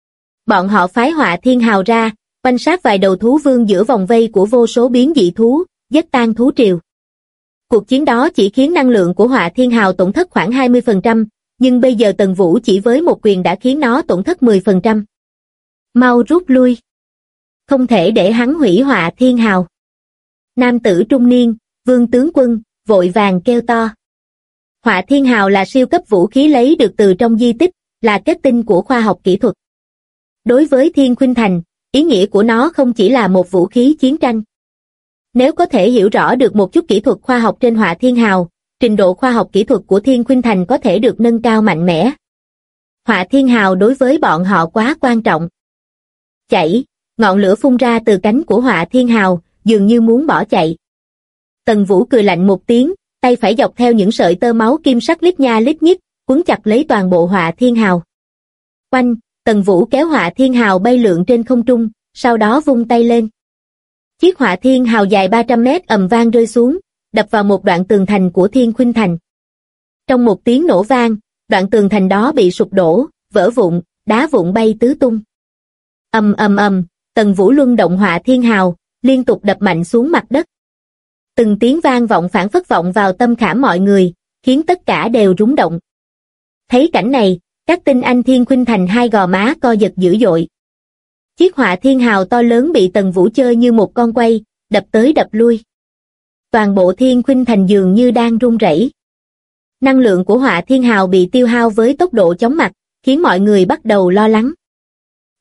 Bọn họ phái Hỏa Thiên Hào ra, quan sát vài đầu thú vương giữa vòng vây của vô số biến dị thú, giết tan thú triều. Cuộc chiến đó chỉ khiến năng lượng của Hỏa Thiên Hào tổn thất khoảng 20%, nhưng bây giờ Tần Vũ chỉ với một quyền đã khiến nó tổn thất 10%. Mau rút lui. Không thể để hắn hủy Hỏa Thiên Hào. Nam tử trung niên, Vương tướng quân, vội vàng kêu to. Hỏa Thiên Hào là siêu cấp vũ khí lấy được từ trong di tích, là kết tinh của khoa học kỹ thuật. Đối với Thiên Khuynh Thành, ý nghĩa của nó không chỉ là một vũ khí chiến tranh. Nếu có thể hiểu rõ được một chút kỹ thuật khoa học trên Hỏa Thiên Hào, trình độ khoa học kỹ thuật của Thiên Khuynh Thành có thể được nâng cao mạnh mẽ. Hỏa Thiên Hào đối với bọn họ quá quan trọng. Chạy, ngọn lửa phun ra từ cánh của Hỏa Thiên Hào, dường như muốn bỏ chạy. Tần Vũ cười lạnh một tiếng, tay phải dọc theo những sợi tơ máu kim sắc lít nha lít nhít, quấn chặt lấy toàn bộ Hỏa Thiên Hào. Oanh, Tần Vũ kéo Hỏa Thiên Hào bay lượn trên không trung, sau đó vung tay lên. Chiếc Hỏa Thiên Hào dài 300 mét ầm vang rơi xuống, đập vào một đoạn tường thành của Thiên Khuynh Thành. Trong một tiếng nổ vang, đoạn tường thành đó bị sụp đổ, vỡ vụn, đá vụn bay tứ tung. Ầm ầm ầm, Tần Vũ luân động Hỏa Thiên Hào, liên tục đập mạnh xuống mặt đất. Từng tiếng vang vọng phảng phất vọng vào tâm khảm mọi người, khiến tất cả đều rúng động. Thấy cảnh này, các tinh anh Thiên Khuynh Thành hai gò má co giật dữ dội. Chiếc Hỏa Thiên Hào to lớn bị Tần Vũ chơi như một con quay, đập tới đập lui. Toàn bộ Thiên Khuynh Thành dường như đang run rẩy. Năng lượng của Hỏa Thiên Hào bị tiêu hao với tốc độ chóng mặt, khiến mọi người bắt đầu lo lắng.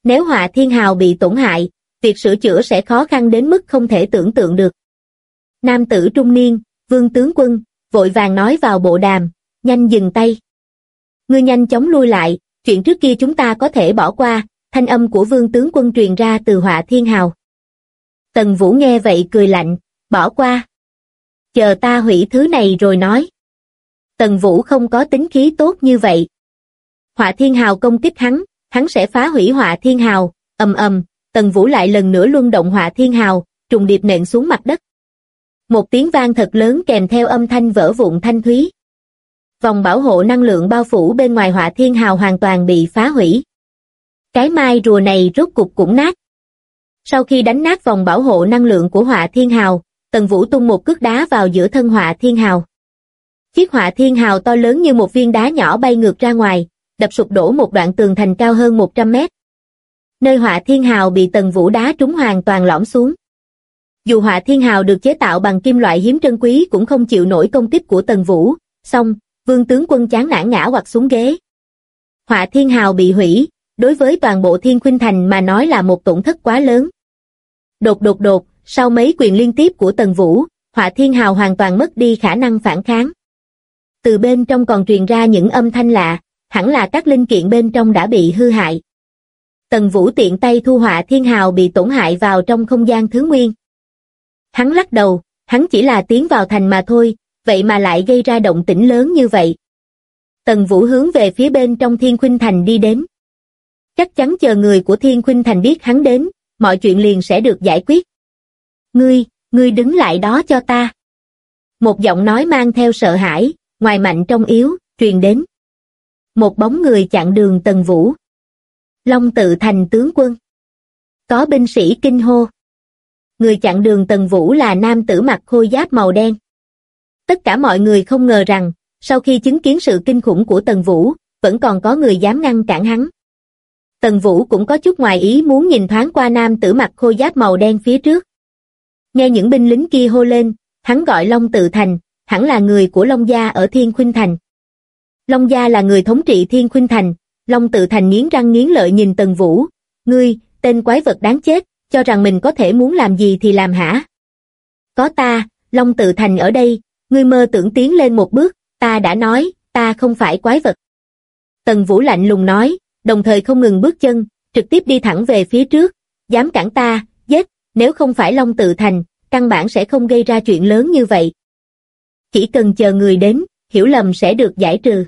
Nếu Họa Thiên Hào bị tổn hại, việc sửa chữa sẽ khó khăn đến mức không thể tưởng tượng được. Nam tử trung niên, Vương tướng quân, vội vàng nói vào bộ đàm, nhanh dừng tay. Ngươi nhanh chóng lui lại, chuyện trước kia chúng ta có thể bỏ qua, thanh âm của Vương tướng quân truyền ra từ Họa Thiên Hào. Tần Vũ nghe vậy cười lạnh, bỏ qua. Chờ ta hủy thứ này rồi nói. Tần Vũ không có tính khí tốt như vậy. Họa Thiên Hào công kích hắn sẽ phá hủy Họa Thiên Hào, ầm ầm, Tần Vũ lại lần nữa luân động Họa Thiên Hào, trùng điệp nện xuống mặt đất. Một tiếng vang thật lớn kèm theo âm thanh vỡ vụn thanh thúy. Vòng bảo hộ năng lượng bao phủ bên ngoài Họa Thiên Hào hoàn toàn bị phá hủy. Cái mai rùa này rốt cục cũng nát. Sau khi đánh nát vòng bảo hộ năng lượng của Họa Thiên Hào, Tần Vũ tung một cước đá vào giữa thân Họa Thiên Hào. Chiếc Họa Thiên Hào to lớn như một viên đá nhỏ bay ngược ra ngoài, đập sụp đổ một đoạn tường thành cao hơn 100 mét. Nơi Họa Thiên Hào bị Tần Vũ đá trúng hoàn toàn lõm xuống. Dù Họa Thiên Hào được chế tạo bằng kim loại hiếm trân quý cũng không chịu nổi công kích của Tần Vũ, xong, Vương tướng quân chán nản ngã quỵ xuống ghế. Họa Thiên Hào bị hủy, đối với toàn bộ Thiên Khuynh Thành mà nói là một tổn thất quá lớn. Đột, sau mấy quyền liên tiếp của Tần Vũ, Họa Thiên Hào hoàn toàn mất đi khả năng phản kháng. Từ bên trong còn truyền ra những âm thanh lạ, hẳn là các linh kiện bên trong đã bị hư hại. Tần Vũ tiện tay thu Họa Thiên Hào bị tổn hại vào trong không gian thứ nguyên. Hắn lắc đầu, hắn chỉ là tiến vào thành mà thôi, vậy mà lại gây ra động tĩnh lớn như vậy. Tần Vũ hướng về phía bên trong Thiên Khuynh Thành đi đến. Chắc chắn chờ người của Thiên Khuynh Thành biết hắn đến, mọi chuyện liền sẽ được giải quyết. Ngươi đứng lại đó cho ta. Một giọng nói mang theo sợ hãi, ngoài mạnh trong yếu, truyền đến. Một bóng người chặn đường Tần Vũ. Long Tự Thành tướng quân. Có binh sĩ kinh hô. Người chặn đường Tần Vũ là nam tử mặc khôi giáp màu đen. Tất cả mọi người không ngờ rằng, sau khi chứng kiến sự kinh khủng của Tần Vũ, vẫn còn có người dám ngăn cản hắn. Tần Vũ cũng có chút ngoài ý muốn nhìn thoáng qua nam tử mặc khôi giáp màu đen phía trước. Nghe những binh lính kia hô lên, hắn gọi Long Tự Thành, hẳn là người của Long gia ở Thiên Khuynh Thành. Long gia là người thống trị Thiên Khuynh Thành. Long Tự Thành nghiến răng nghiến lợi nhìn Tần Vũ. Ngươi, tên quái vật đáng chết, cho rằng mình có thể muốn làm gì thì làm hả? Có ta, Long Tự Thành ở đây, ngươi mơ tưởng tiến lên một bước, ta đã nói, ta không phải quái vật. Tần Vũ lạnh lùng nói, đồng thời không ngừng bước chân, trực tiếp đi thẳng về phía trước. Dám cản ta, giết, nếu không phải Long Tự Thành, căn bản sẽ không gây ra chuyện lớn như vậy. Chỉ cần chờ người đến, hiểu lầm sẽ được giải trừ.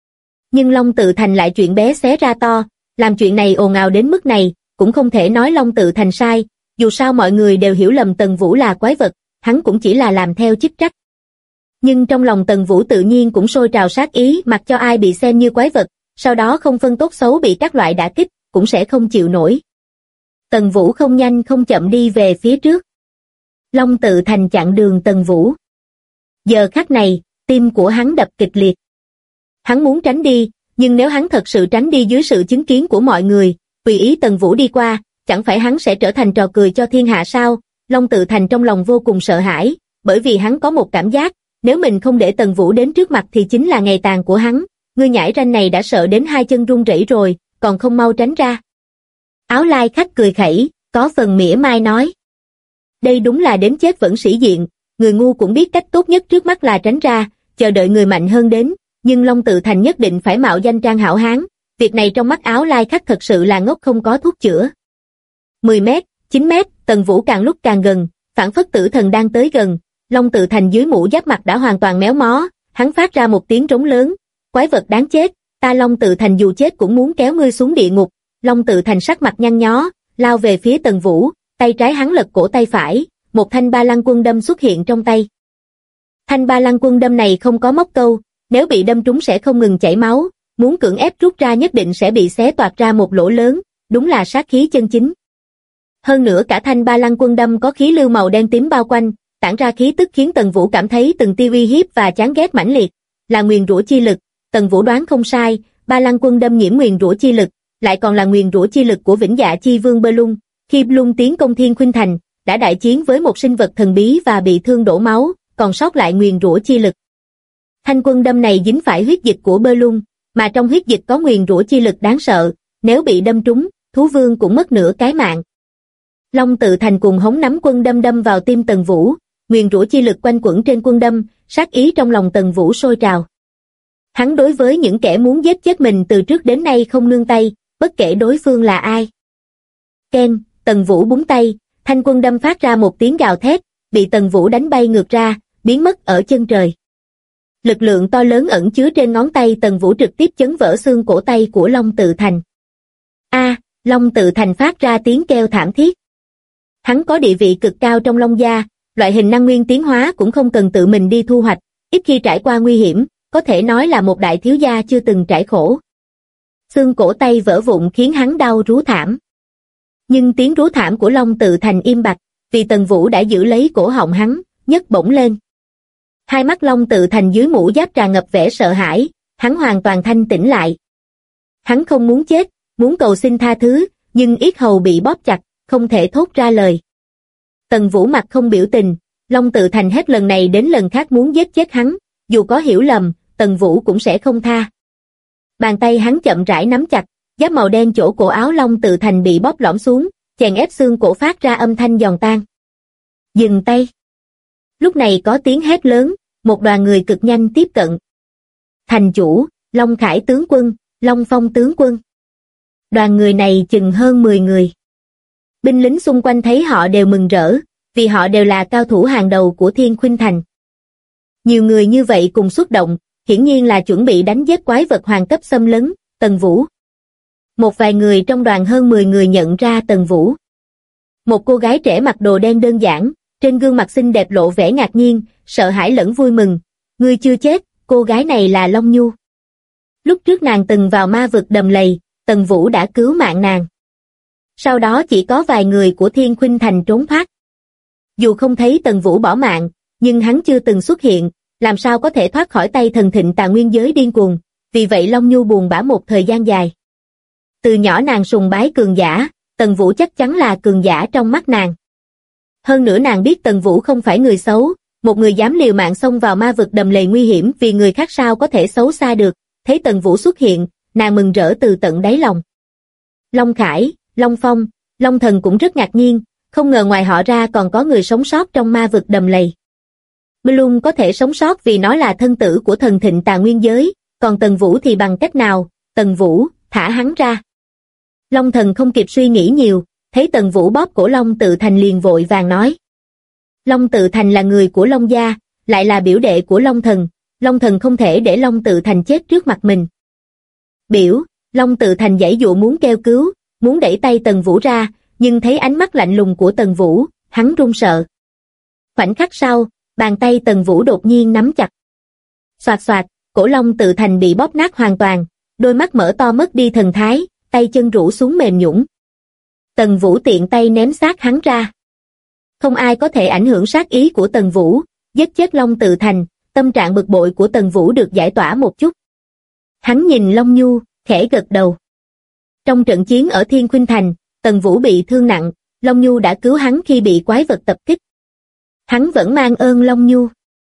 Nhưng Long Tự Thành lại chuyện bé xé ra to, làm chuyện này ồn ào đến mức này, cũng không thể nói Long Tự Thành sai, dù sao mọi người đều hiểu lầm Tần Vũ là quái vật, hắn cũng chỉ là làm theo chức trách. Nhưng trong lòng Tần Vũ tự nhiên cũng sôi trào sát ý, mặc cho ai bị xem như quái vật, sau đó không phân tốt xấu bị các loại đả kích, cũng sẽ không chịu nổi. Tần Vũ không nhanh không chậm đi về phía trước. Long Tự Thành chặn đường Tần Vũ. Giờ khắc này, tim của hắn đập kịch liệt. Hắn muốn tránh đi, nhưng nếu hắn thật sự tránh đi dưới sự chứng kiến của mọi người, tùy ý Tần Vũ đi qua, chẳng phải hắn sẽ trở thành trò cười cho thiên hạ sao? Long Tự Thành trong lòng vô cùng sợ hãi, bởi vì hắn có một cảm giác, nếu mình không để Tần Vũ đến trước mặt thì chính là ngày tàn của hắn. Ngươi nhãi ranh này đã sợ đến hai chân run rẩy rồi, còn không mau tránh ra. Áo lai khách cười khẩy, có phần mỉa mai nói. Đây đúng là đến chết vẫn sĩ diện, người ngu cũng biết cách tốt nhất trước mắt là tránh ra, chờ đợi người mạnh hơn đến, nhưng Long Tự Thành nhất định phải mạo danh trang hảo hán, việc này trong mắt áo lai khách thật sự là ngốc không có thuốc chữa. 10 mét, 9 mét, Tần Vũ càng lúc càng gần, phảng phất tử thần đang tới gần, Long Tự Thành dưới mũ giáp mặt đã hoàn toàn méo mó, hắn phát ra một tiếng trống lớn, quái vật đáng chết, ta Long Tự Thành dù chết cũng muốn kéo ngươi xuống địa ngục. Long Tự Thành sắc mặt nhăn nhó, lao về phía Tần Vũ, tay trái hắn lật cổ tay phải, một thanh ba lăng quân đâm xuất hiện trong tay. Thanh ba lăng quân đâm này không có móc câu, nếu bị đâm trúng sẽ không ngừng chảy máu, muốn cưỡng ép rút ra nhất định sẽ bị xé toạc ra một lỗ lớn, đúng là sát khí chân chính. Hơn nữa cả thanh ba lăng quân đâm có khí lưu màu đen tím bao quanh, tản ra khí tức khiến Tần Vũ cảm thấy từng tia uy hiếp và chán ghét mãnh liệt, là nguyền rủa chi lực. Tần Vũ đoán không sai, ba lăng quân đâm nhiễm nguyền rủa chi lực, lại còn là nguyền rủa chi lực của Vĩnh Dạ Chi Vương Belung. Khi Belung tiến công Thiên Khuynh Thành, đã đại chiến với một sinh vật thần bí và bị thương đổ máu, còn sót lại nguyền rủa chi lực. Thanh quân đâm này dính phải huyết dịch của Belung, mà trong huyết dịch có nguyền rủa chi lực đáng sợ, nếu bị đâm trúng, thú vương cũng mất nửa cái mạng. Long Tự Thành cùng hống nắm quân đâm đâm vào tim Tần Vũ, nguyền rủa chi lực quanh quẩn trên quân đâm, sát ý trong lòng Tần Vũ sôi trào. Hắn đối với những kẻ muốn giết chết mình từ trước đến nay không nương tay, bất kể đối phương là ai. Ken, Tần Vũ búng tay, thanh quân đâm phát ra một tiếng gào thét, bị Tần Vũ đánh bay ngược ra, biến mất ở chân trời. Lực lượng to lớn ẩn chứa trên ngón tay Tần Vũ trực tiếp chấn vỡ xương cổ tay của Long Tự Thành. Long Tự Thành phát ra tiếng kêu thảm thiết. Hắn có địa vị cực cao trong Long gia, loại hình năng nguyên tiến hóa cũng không cần tự mình đi thu hoạch, ít khi trải qua nguy hiểm, có thể nói là một đại thiếu gia chưa từng trải khổ. Xương cổ tay vỡ vụn khiến hắn đau rú thảm. Nhưng tiếng rú thảm của Long Tự Thành im bặt, vì Tần Vũ đã giữ lấy cổ họng hắn, nhấc bổng lên. Hai mắt Long Tự Thành dưới mũ giáp tràn ngập vẻ sợ hãi, hắn hoàn toàn thanh tĩnh lại. Hắn không muốn chết, muốn cầu xin tha thứ, nhưng yết hầu bị bóp chặt, không thể thốt ra lời. Tần Vũ mặt không biểu tình, Long Tự Thành hết lần này đến lần khác muốn giết chết hắn, dù có hiểu lầm, Tần Vũ cũng sẽ không tha. Bàn tay hắn chậm rãi nắm chặt, giáp màu đen chỗ cổ áo Long Tự Thành bị bóp lõm xuống, chèn ép xương cổ phát ra âm thanh giòn tan. Dừng tay. Lúc này có tiếng hét lớn, một đoàn người cực nhanh tiếp cận. Thành chủ, Long Khải tướng quân, Long Phong tướng quân. Đoàn người này chừng hơn 10 người. Binh lính xung quanh thấy họ đều mừng rỡ, vì họ đều là cao thủ hàng đầu của Thiên Khuynh Thành. Nhiều người như vậy cùng xuất động, hiển nhiên là chuẩn bị đánh giết quái vật hoàng cấp xâm lấn, Tần Vũ. Một vài người trong đoàn hơn 10 người nhận ra Tần Vũ. Một cô gái trẻ mặc đồ đen đơn giản, trên gương mặt xinh đẹp lộ vẻ ngạc nhiên, sợ hãi lẫn vui mừng. Ngươi chưa chết, cô gái này là Long Nhu. Lúc trước nàng từng vào ma vực đầm lầy, Tần Vũ đã cứu mạng nàng. Sau đó chỉ có vài người của Thiên Khuynh Thành trốn thoát. Dù không thấy Tần Vũ bỏ mạng, nhưng hắn chưa từng xuất hiện, làm sao có thể thoát khỏi tay thần thịnh tà nguyên giới điên cuồng, vì vậy Long Nhu buồn bã một thời gian dài. Từ nhỏ nàng sùng bái cường giả, Tần Vũ chắc chắn là cường giả trong mắt nàng. Hơn nữa nàng biết Tần Vũ không phải người xấu, một người dám liều mạng xông vào ma vực đầm lầy nguy hiểm vì người khác sao có thể xấu xa được, thấy Tần Vũ xuất hiện, nàng mừng rỡ từ tận đáy lòng. Long Khải, Long Phong, Long Thần cũng rất ngạc nhiên, không ngờ ngoài họ ra còn có người sống sót trong ma vực đầm lầy. Bloom có thể sống sót vì nó là thân tử của thần thịnh tà nguyên giới, còn Tần Vũ thì bằng cách nào? Tần Vũ, thả hắn ra. Long Thần không kịp suy nghĩ nhiều, thấy Tần Vũ bóp cổ Long Tự Thành liền vội vàng nói. Long Tự Thành là người của Long gia, lại là biểu đệ của Long Thần, Long Thần không thể để Long Tự Thành chết trước mặt mình. Biểu, Long Tự Thành giãy dụa muốn kêu cứu, muốn đẩy tay Tần Vũ ra, nhưng thấy ánh mắt lạnh lùng của Tần Vũ, hắn run sợ. Khoảnh khắc sau, bàn tay Tần Vũ đột nhiên nắm chặt. Xoạt xoạt, cổ Long Tự Thành bị bóp nát hoàn toàn, đôi mắt mở to mất đi thần thái, tay chân rũ xuống mềm nhũn. Tần Vũ tiện tay ném xác hắn ra. Không ai có thể ảnh hưởng sát ý của Tần Vũ, giết chết Long Tự Thành, tâm trạng bực bội của Tần Vũ được giải tỏa một chút. Hắn nhìn Long Nhu, khẽ gật đầu. Trong trận chiến ở Thiên Khuynh Thành, Tần Vũ bị thương nặng, Long Nhu đã cứu hắn khi bị quái vật tập kích. Hắn vẫn mang ơn Long Nhu.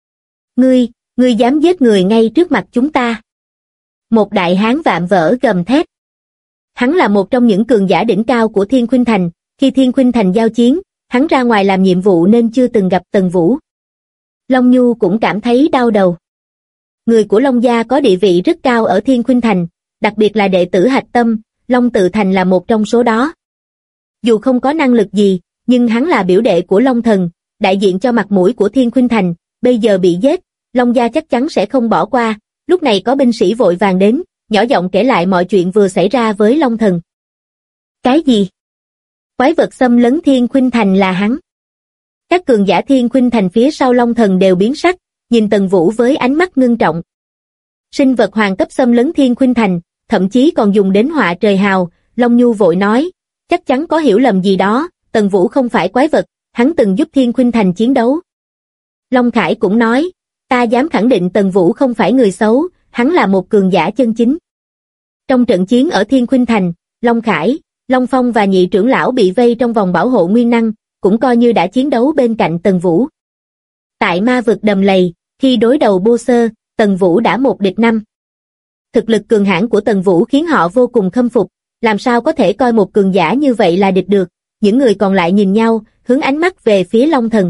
Ngươi dám giết người ngay trước mặt chúng ta. Một đại hán vạm vỡ gầm thét. Hắn là một trong những cường giả đỉnh cao của Thiên Khuynh Thành, khi Thiên Khuynh Thành giao chiến, hắn ra ngoài làm nhiệm vụ nên chưa từng gặp Tần Vũ. Long Nhu cũng cảm thấy đau đầu. Người của Long gia có địa vị rất cao ở Thiên Khuynh Thành, đặc biệt là đệ tử hạch tâm, Long Tự Thành là một trong số đó. Dù không có năng lực gì, nhưng hắn là biểu đệ của Long Thần, đại diện cho mặt mũi của Thiên Khuynh Thành, bây giờ bị giết, Long gia chắc chắn sẽ không bỏ qua. Lúc này có binh sĩ vội vàng đến, nhỏ giọng kể lại mọi chuyện vừa xảy ra với Long Thần. Cái gì? Quái vật xâm lấn Thiên Khuynh Thành là hắn. Các cường giả Thiên Khuynh Thành phía sau Long Thần đều biến sắc, nhìn Tần Vũ với ánh mắt ngưng trọng. Sinh vật hoàng cấp xâm lấn Thiên Khuynh Thành, thậm chí còn dùng đến họa trời hào, Long Nhu vội nói, chắc chắn có hiểu lầm gì đó, Tần Vũ không phải quái vật, hắn từng giúp Thiên Khuynh Thành chiến đấu. Long Khải cũng nói, ta dám khẳng định Tần Vũ không phải người xấu, hắn là một cường giả chân chính. Trong trận chiến ở Thiên Khuynh Thành, Long Khải, Long Phong và nhị trưởng lão bị vây trong vòng bảo hộ nguyên năng, cũng coi như đã chiến đấu bên cạnh Tần Vũ. Tại ma vực đầm lầy, khi đối đầu Bô Sơ, Tần Vũ đã 1 địch 5. Thực lực cường hãn của Tần Vũ khiến họ vô cùng khâm phục, làm sao có thể coi một cường giả như vậy là địch được. Những người còn lại nhìn nhau, hướng ánh mắt về phía Long Thần.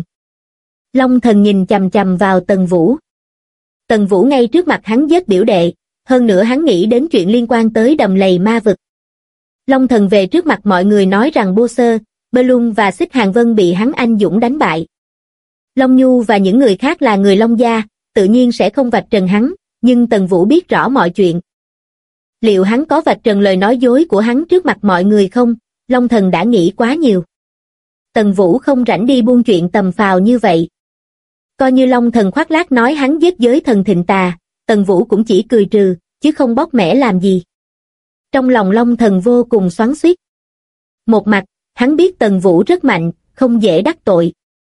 Long Thần nhìn chằm chằm vào Tần Vũ. Tần Vũ ngay trước mặt hắn giết biểu đệ, hơn nữa hắn nghĩ đến chuyện liên quan tới đầm lầy ma vực. Long Thần về trước mặt mọi người nói rằng Bô Sơ, Bơ Lung và Xích Hàng Vân bị hắn anh dũng đánh bại. Long Nhu và những người khác là người Long gia, tự nhiên sẽ không vạch trần hắn, nhưng Tần Vũ biết rõ mọi chuyện. Liệu hắn có vạch trần lời nói dối của hắn trước mặt mọi người không? Long Thần đã nghĩ quá nhiều. Tần Vũ không rảnh đi buôn chuyện tầm phào như vậy. Coi như Long Thần khoác lác nói hắn giết giới thần Thịnh Tà, Tần Vũ cũng chỉ cười trừ, chứ không bóc mẽ làm gì. Trong lòng Long Thần vô cùng xoắn xuýt. Một mặt, hắn biết Tần Vũ rất mạnh, không dễ đắc tội.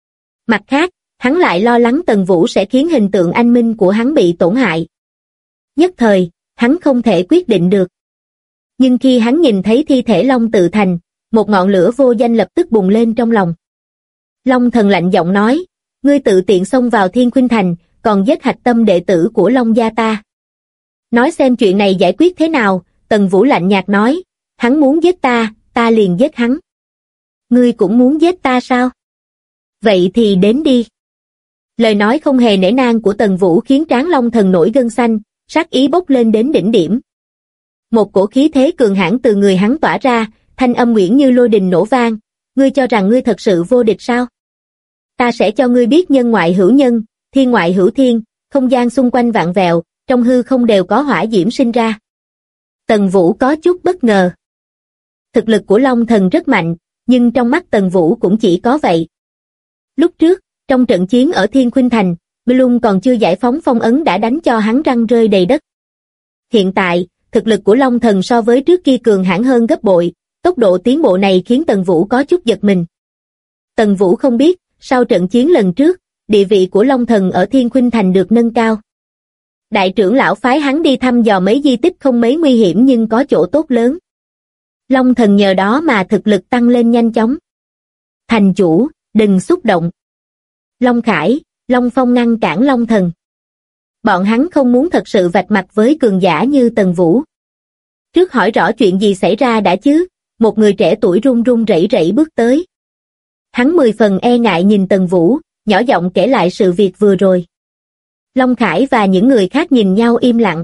Mặt khác, hắn lại lo lắng Tần Vũ sẽ khiến hình tượng anh minh của hắn bị tổn hại. Nhất thời, hắn không thể quyết định được. Nhưng khi hắn nhìn thấy thi thể Long Tự Thành, một ngọn lửa vô danh lập tức bùng lên trong lòng. Long Thần lạnh giọng nói, ngươi tự tiện xông vào Thiên Khuynh Thành, còn giết hạch tâm đệ tử của Long gia ta. Nói xem chuyện này giải quyết thế nào. Tần Vũ lạnh nhạt nói, hắn muốn giết ta, ta liền giết hắn. Ngươi cũng muốn giết ta sao? Vậy thì đến đi. Lời nói không hề nể nang của Tần Vũ khiến trán Long Thần nổi gân xanh, sát ý bốc lên đến đỉnh điểm. Một cổ khí thế cường hãn từ người hắn tỏa ra, thanh âm uyển như lôi đình nổ vang, ngươi cho rằng ngươi thật sự vô địch sao? Ta sẽ cho ngươi biết nhân ngoại hữu nhân, thiên ngoại hữu thiên, không gian xung quanh vạn vẹo, trong hư không đều có hỏa diễm sinh ra. Tần Vũ có chút bất ngờ. Thực lực của Long Thần rất mạnh, nhưng trong mắt Tần Vũ cũng chỉ có vậy. Lúc trước, trong trận chiến ở Thiên Khuynh Thành, Bơ Lung còn chưa giải phóng phong ấn đã đánh cho hắn răng rơi đầy đất. Hiện tại, thực lực của Long Thần so với trước kia cường hãn hơn gấp bội, tốc độ tiến bộ này khiến Tần Vũ có chút giật mình. Tần Vũ không biết, sau trận chiến lần trước, địa vị của Long Thần ở Thiên Khuynh Thành được nâng cao. Đại trưởng lão phái hắn đi thăm dò mấy di tích không mấy nguy hiểm nhưng có chỗ tốt lớn. Long Thần nhờ đó mà thực lực tăng lên nhanh chóng. Thành chủ, đừng xúc động. Long Khải, Long Phong ngăn cản Long Thần. Bọn hắn không muốn thật sự vạch mặt với cường giả như Tần Vũ. Trước hỏi rõ chuyện gì xảy ra đã chứ, một người trẻ tuổi run run rẩy rẩy bước tới. Hắn 10 phần e ngại nhìn Tần Vũ, nhỏ giọng kể lại sự việc vừa rồi. Long Khải và những người khác nhìn nhau im lặng.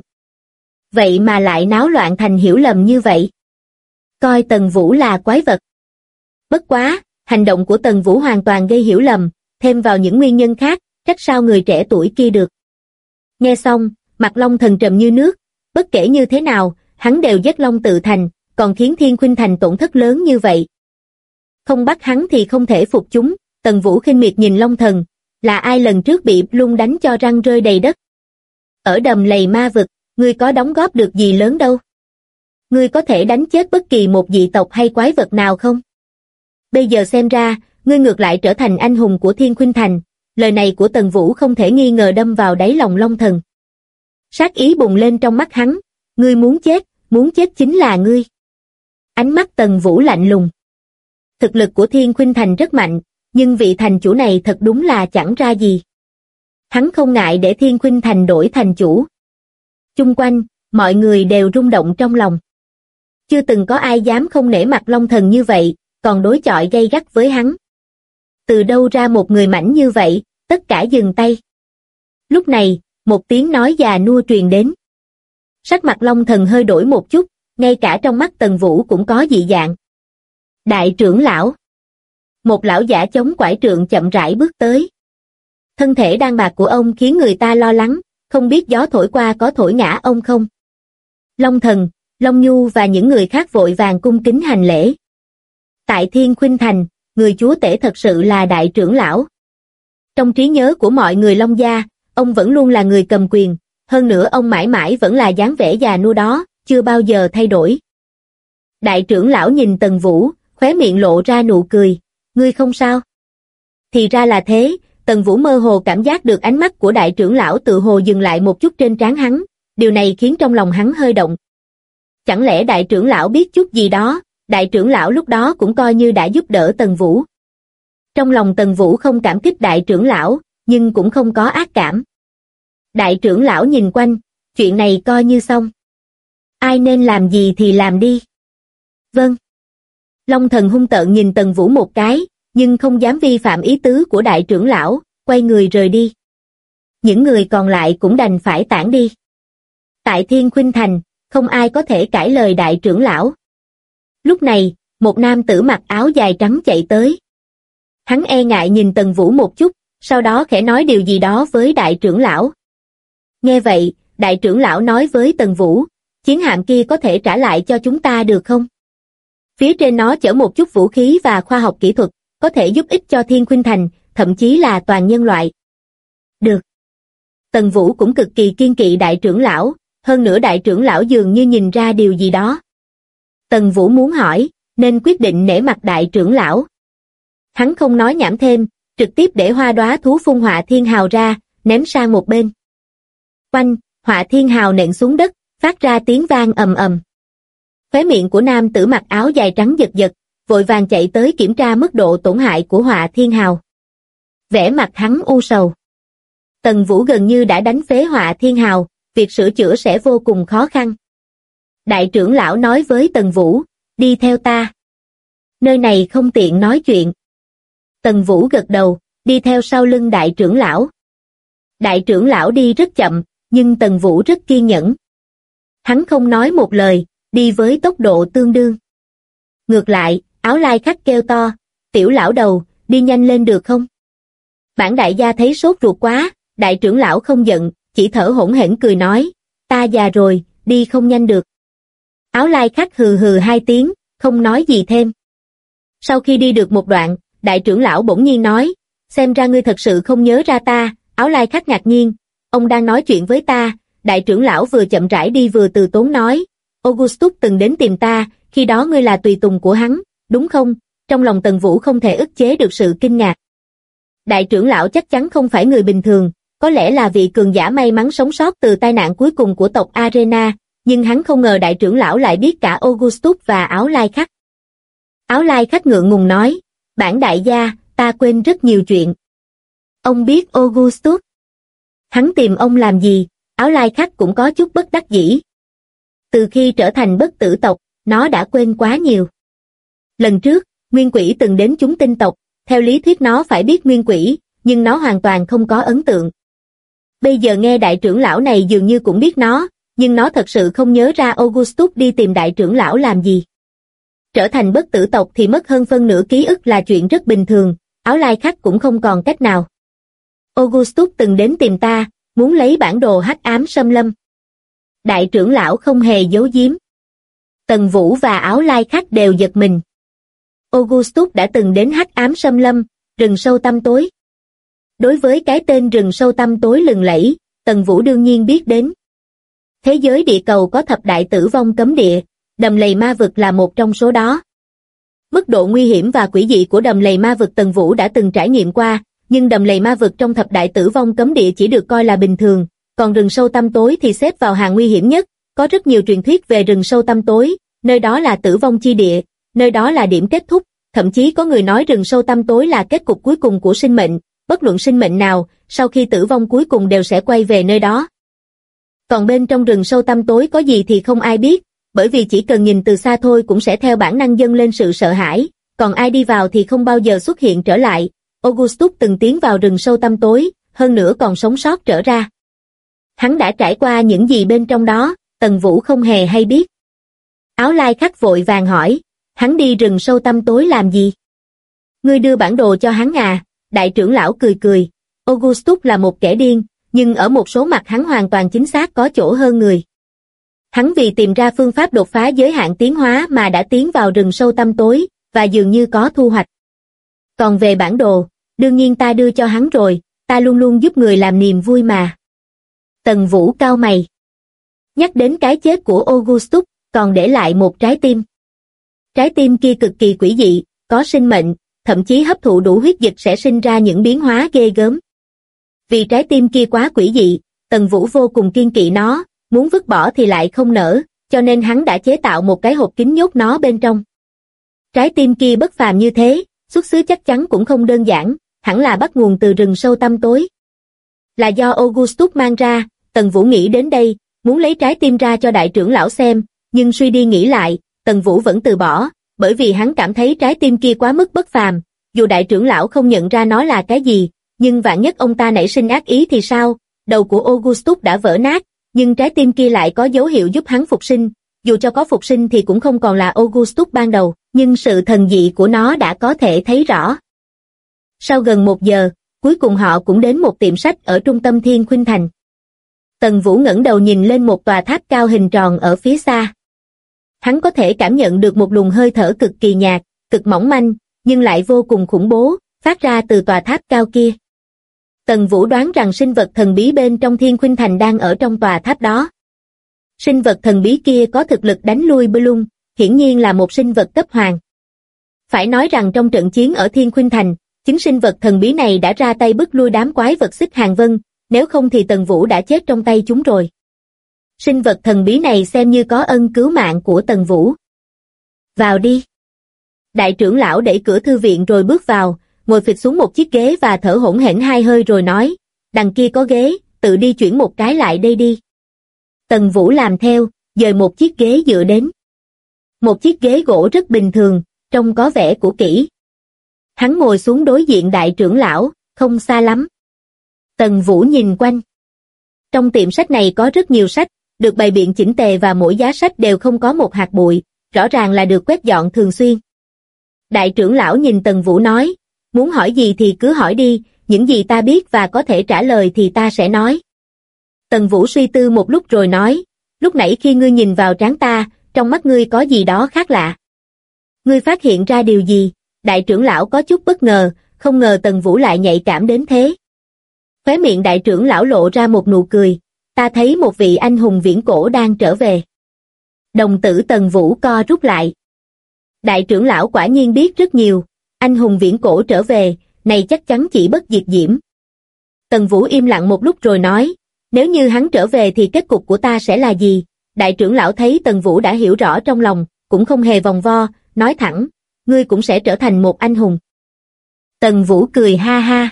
Vậy mà lại náo loạn thành hiểu lầm như vậy. Coi Tần Vũ là quái vật. Bất quá, hành động của Tần Vũ hoàn toàn gây hiểu lầm, thêm vào những nguyên nhân khác, trách sao người trẻ tuổi kia được. Nghe xong, mặt Long Thần trầm như nước, bất kể như thế nào, hắn đều giết Long Tự Thành, còn khiến Thiên Khuynh Thành tổn thất lớn như vậy. Không bắt hắn thì không thể phục chúng. Tần Vũ khinh miệt nhìn Long Thần, là ai lần trước bị Lung đánh cho răng rơi đầy đất. Ở đầm lầy ma vực, ngươi có đóng góp được gì lớn đâu. Ngươi có thể đánh chết bất kỳ một dị tộc hay quái vật nào không? Bây giờ xem ra, ngươi ngược lại trở thành anh hùng của Thiên Khuynh Thành. Lời này của Tần Vũ không thể nghi ngờ đâm vào đáy lòng Long Thần. Sát ý bùng lên trong mắt hắn, ngươi muốn chết chính là ngươi. Ánh mắt Tần Vũ lạnh lùng. Thực lực của Thiên Khuynh Thành rất mạnh, nhưng vị thành chủ này thật đúng là chẳng ra gì. Hắn không ngại để Thiên Khuynh Thành đổi thành chủ. Chung quanh, mọi người đều rung động trong lòng. Chưa từng có ai dám không nể mặt Long Thần như vậy, còn đối chọi gay gắt với hắn. Từ đâu ra một người mảnh như vậy, tất cả dừng tay. Lúc này, một tiếng nói già nua truyền đến. Sắc mặt Long Thần hơi đổi một chút, ngay cả trong mắt Tần Vũ cũng có dị dạng. Đại trưởng lão. Một lão giả chống quải trượng chậm rãi bước tới. Thân thể đang bạc của ông khiến người ta lo lắng, không biết gió thổi qua có thổi ngã ông không. Long Thần, Long Nhu và những người khác vội vàng cung kính hành lễ. Tại Thiên Khuynh Thành, người chúa tể thật sự là đại trưởng lão. Trong trí nhớ của mọi người Long gia, ông vẫn luôn là người cầm quyền, hơn nữa ông mãi mãi vẫn là dáng vẻ già nua đó, chưa bao giờ thay đổi. Đại trưởng lão nhìn Tần Vũ, khóe miệng lộ ra nụ cười, ngươi không sao? Thì ra là thế, Tần Vũ mơ hồ cảm giác được ánh mắt của đại trưởng lão tự hồ dừng lại một chút trên trán hắn, điều này khiến trong lòng hắn hơi động. Chẳng lẽ đại trưởng lão biết chút gì đó, đại trưởng lão lúc đó cũng coi như đã giúp đỡ Tần Vũ. Trong lòng Tần Vũ không cảm kích đại trưởng lão, nhưng cũng không có ác cảm. Đại trưởng lão nhìn quanh, chuyện này coi như xong. Ai nên làm gì thì làm đi. Vâng. Long Thần hung tợn nhìn Tần Vũ một cái, nhưng không dám vi phạm ý tứ của đại trưởng lão, quay người rời đi. Những người còn lại cũng đành phải tản đi. Tại Thiên Khuynh Thành, không ai có thể cãi lời đại trưởng lão. Lúc này, một nam tử mặc áo dài trắng chạy tới. Hắn e ngại nhìn Tần Vũ một chút, sau đó khẽ nói điều gì đó với đại trưởng lão. Nghe vậy, đại trưởng lão nói với Tần Vũ, chiến hạm kia có thể trả lại cho chúng ta được không? Phía trên nó chở một chút vũ khí và khoa học kỹ thuật, có thể giúp ích cho Thiên Khuynh Thành, thậm chí là toàn nhân loại. Được. Tần Vũ cũng cực kỳ kiên kỵ đại trưởng lão, hơn nữa đại trưởng lão dường như nhìn ra điều gì đó. Tần Vũ muốn hỏi, nên quyết định nể mặt đại trưởng lão. Hắn không nói nhảm thêm, trực tiếp để hoa đóa thú phun họa thiên hào ra, ném sang một bên. Oanh, họa thiên hào nện xuống đất, phát ra tiếng vang ầm ầm. Khóe miệng của nam tử mặc áo dài trắng giật giật, vội vàng chạy tới kiểm tra mức độ tổn hại của họa thiên hào. Vẻ mặt hắn u sầu. Tần Vũ gần như đã đánh phế họa thiên hào, việc sửa chữa sẽ vô cùng khó khăn. Đại trưởng lão nói với Tần Vũ, đi theo ta. Nơi này không tiện nói chuyện. Tần Vũ gật đầu, đi theo sau lưng đại trưởng lão. Đại trưởng lão đi rất chậm, nhưng Tần Vũ rất kiên nhẫn. Hắn không nói một lời, đi với tốc độ tương đương. Ngược lại, Áo Lai Khách kêu to, tiểu lão đầu, đi nhanh lên được không? Bản đại gia thấy sốt ruột quá, đại trưởng lão không giận, chỉ thở hổn hển cười nói, ta già rồi, đi không nhanh được. Áo Lai Khách hừ hừ hai tiếng, không nói gì thêm. Sau khi đi được một đoạn, đại trưởng lão bỗng nhiên nói, xem ra ngươi thật sự không nhớ ra ta. Áo Lai Khách ngạc nhiên, ông đang nói chuyện với ta. Đại trưởng lão vừa chậm rãi đi vừa từ tốn nói, Augustus từng đến tìm ta, khi đó ngươi là tùy tùng của hắn, đúng không? Trong lòng Tần Vũ không thể ức chế được sự kinh ngạc. Đại trưởng lão chắc chắn không phải người bình thường, có lẽ là vị cường giả may mắn sống sót từ tai nạn cuối cùng của tộc Arena, nhưng hắn không ngờ đại trưởng lão lại biết cả Augustus và Áo Lai Khách. Áo Lai Khách ngượng ngùng nói, bản đại gia, ta quên rất nhiều chuyện. Ông biết Augustus? Hắn tìm ông làm gì? Áo Lai Khách cũng có chút bất đắc dĩ. Từ khi trở thành bất tử tộc, nó đã quên quá nhiều. Lần trước, Nguyên Quỷ từng đến chúng tinh tộc, theo lý thuyết nó phải biết Nguyên Quỷ, nhưng nó hoàn toàn không có ấn tượng. Bây giờ nghe đại trưởng lão này dường như cũng biết nó, nhưng nó thật sự không nhớ ra Augustus đi tìm đại trưởng lão làm gì. Trở thành bất tử tộc thì mất hơn phân nửa ký ức là chuyện rất bình thường, Áo Lai Khách cũng không còn cách nào. Augustus từng đến tìm ta, muốn lấy bản đồ hắc ám xâm lâm. Đại trưởng lão không hề giấu giếm. Tần Vũ và Áo Lai Khách đều giật mình. Augustus đã từng đến hắc ám xâm lâm, rừng sâu tăm tối. Đối với cái tên rừng sâu tăm tối lừng lẫy, Tần Vũ đương nhiên biết đến. Thế giới địa cầu có thập đại tử vong cấm địa, đầm lầy ma vực là một trong số đó. Mức độ nguy hiểm và quỷ dị của đầm lầy ma vực Tần Vũ đã từng trải nghiệm qua, nhưng đầm lầy ma vực trong thập đại tử vong cấm địa chỉ được coi là bình thường, còn rừng sâu tăm tối thì xếp vào hàng nguy hiểm nhất. Có rất nhiều truyền thuyết về rừng sâu tăm tối, nơi đó là tử vong chi địa, nơi đó là điểm kết thúc, thậm chí có người nói rừng sâu tăm tối là kết cục cuối cùng của sinh mệnh, bất luận sinh mệnh nào, sau khi tử vong cuối cùng đều sẽ quay về nơi đó. Còn bên trong rừng sâu tăm tối có gì thì không ai biết, bởi vì chỉ cần nhìn từ xa thôi cũng sẽ theo bản năng dâng lên sự sợ hãi, còn ai đi vào thì không bao giờ xuất hiện trở lại. Augustus từng tiến vào rừng sâu tăm tối, hơn nữa còn sống sót trở ra. Hắn đã trải qua những gì bên trong đó, Tần Vũ không hề hay biết. Áo Lai Khách vội vàng hỏi, hắn đi rừng sâu tăm tối làm gì? Ngươi đưa bản đồ cho hắn à? Đại trưởng lão cười cười, Augustus là một kẻ điên, nhưng ở một số mặt hắn hoàn toàn chính xác có chỗ hơn người. Hắn vì tìm ra phương pháp đột phá giới hạn tiến hóa mà đã tiến vào rừng sâu tăm tối, và dường như có thu hoạch. Còn về bản đồ, đương nhiên ta đưa cho hắn rồi, ta luôn luôn giúp người làm niềm vui mà. Tần Vũ cau mày. Nhắc đến cái chết của Augustus, còn để lại một trái tim. Trái tim kia cực kỳ quỷ dị, có sinh mệnh, thậm chí hấp thụ đủ huyết dịch sẽ sinh ra những biến hóa ghê gớm. Vì trái tim kia quá quỷ dị, Tần Vũ vô cùng kiêng kỵ nó, muốn vứt bỏ thì lại không nỡ, cho nên hắn đã chế tạo một cái hộp kín nhốt nó bên trong. Trái tim kia bất phàm như thế, xuất xứ chắc chắn cũng không đơn giản, hẳn là bắt nguồn từ rừng sâu tăm tối. Là do Augustus mang ra, Tần Vũ nghĩ đến đây, muốn lấy trái tim ra cho đại trưởng lão xem, nhưng suy đi nghĩ lại, Tần Vũ vẫn từ bỏ, bởi vì hắn cảm thấy trái tim kia quá mức bất phàm, dù đại trưởng lão không nhận ra nó là cái gì, nhưng vạn nhất ông ta nảy sinh ác ý thì sao? Đầu của Augustus đã vỡ nát, nhưng trái tim kia lại có dấu hiệu giúp hắn phục sinh, dù cho có phục sinh thì cũng không còn là Augustus ban đầu, nhưng sự thần dị của nó đã có thể thấy rõ. Sau gần 1 giờ, cuối cùng họ cũng đến một tiệm sách ở trung tâm Thiên Khuynh Thành. Tần Vũ ngẩng đầu nhìn lên một tòa tháp cao hình tròn ở phía xa. Hắn có thể cảm nhận được một luồng hơi thở cực kỳ nhạt, cực mỏng manh, nhưng lại vô cùng khủng bố, phát ra từ tòa tháp cao kia. Tần Vũ đoán rằng sinh vật thần bí bên trong Thiên Khuynh Thành đang ở trong tòa tháp đó. Sinh vật thần bí kia có thực lực đánh lui Bloom, hiển nhiên là một sinh vật cấp hoàng. Phải nói rằng trong trận chiến ở Thiên Khuynh Thành, chính sinh vật thần bí này đã ra tay bức lui đám quái vật Xích Hàng Vân, nếu không thì Tần Vũ đã chết trong tay chúng rồi. Sinh vật thần bí này xem như có ân cứu mạng của Tần Vũ. Vào đi. Đại trưởng lão đẩy cửa thư viện rồi bước vào, ngồi phịch xuống một chiếc ghế và thở hổn hển 2 hơi rồi nói, đằng kia có ghế, tự đi chuyển một cái lại đây đi. Tần Vũ làm theo, dời một chiếc ghế dựa đến. Một chiếc ghế gỗ rất bình thường, trông có vẻ cũ kỹ. Hắn ngồi xuống đối diện đại trưởng lão, không xa lắm. Tần Vũ nhìn quanh. Trong tiệm sách này có rất nhiều sách, được bày biện chỉnh tề và mỗi giá sách đều không có một hạt bụi, rõ ràng là được quét dọn thường xuyên. Đại trưởng lão nhìn Tần Vũ nói, muốn hỏi gì thì cứ hỏi đi, những gì ta biết và có thể trả lời thì ta sẽ nói. Tần Vũ suy tư một lúc rồi nói, lúc nãy khi ngươi nhìn vào trán ta, trong mắt ngươi có gì đó khác lạ. Ngươi phát hiện ra điều gì? Đại trưởng lão có chút bất ngờ, không ngờ Tần Vũ lại nhạy cảm đến thế. Khóe miệng đại trưởng lão lộ ra một nụ cười, ta thấy một vị anh hùng viễn cổ đang trở về. Đồng tử Tần Vũ co rút lại. Đại trưởng lão quả nhiên biết rất nhiều, anh hùng viễn cổ trở về, này chắc chắn chỉ Bất Diệt Diễm. Tần Vũ im lặng một lúc rồi nói, nếu như hắn trở về thì kết cục của ta sẽ là gì? Đại trưởng lão thấy Tần Vũ đã hiểu rõ trong lòng, cũng không hề vòng vo, nói thẳng, ngươi cũng sẽ trở thành một anh hùng. Tần Vũ cười ha ha.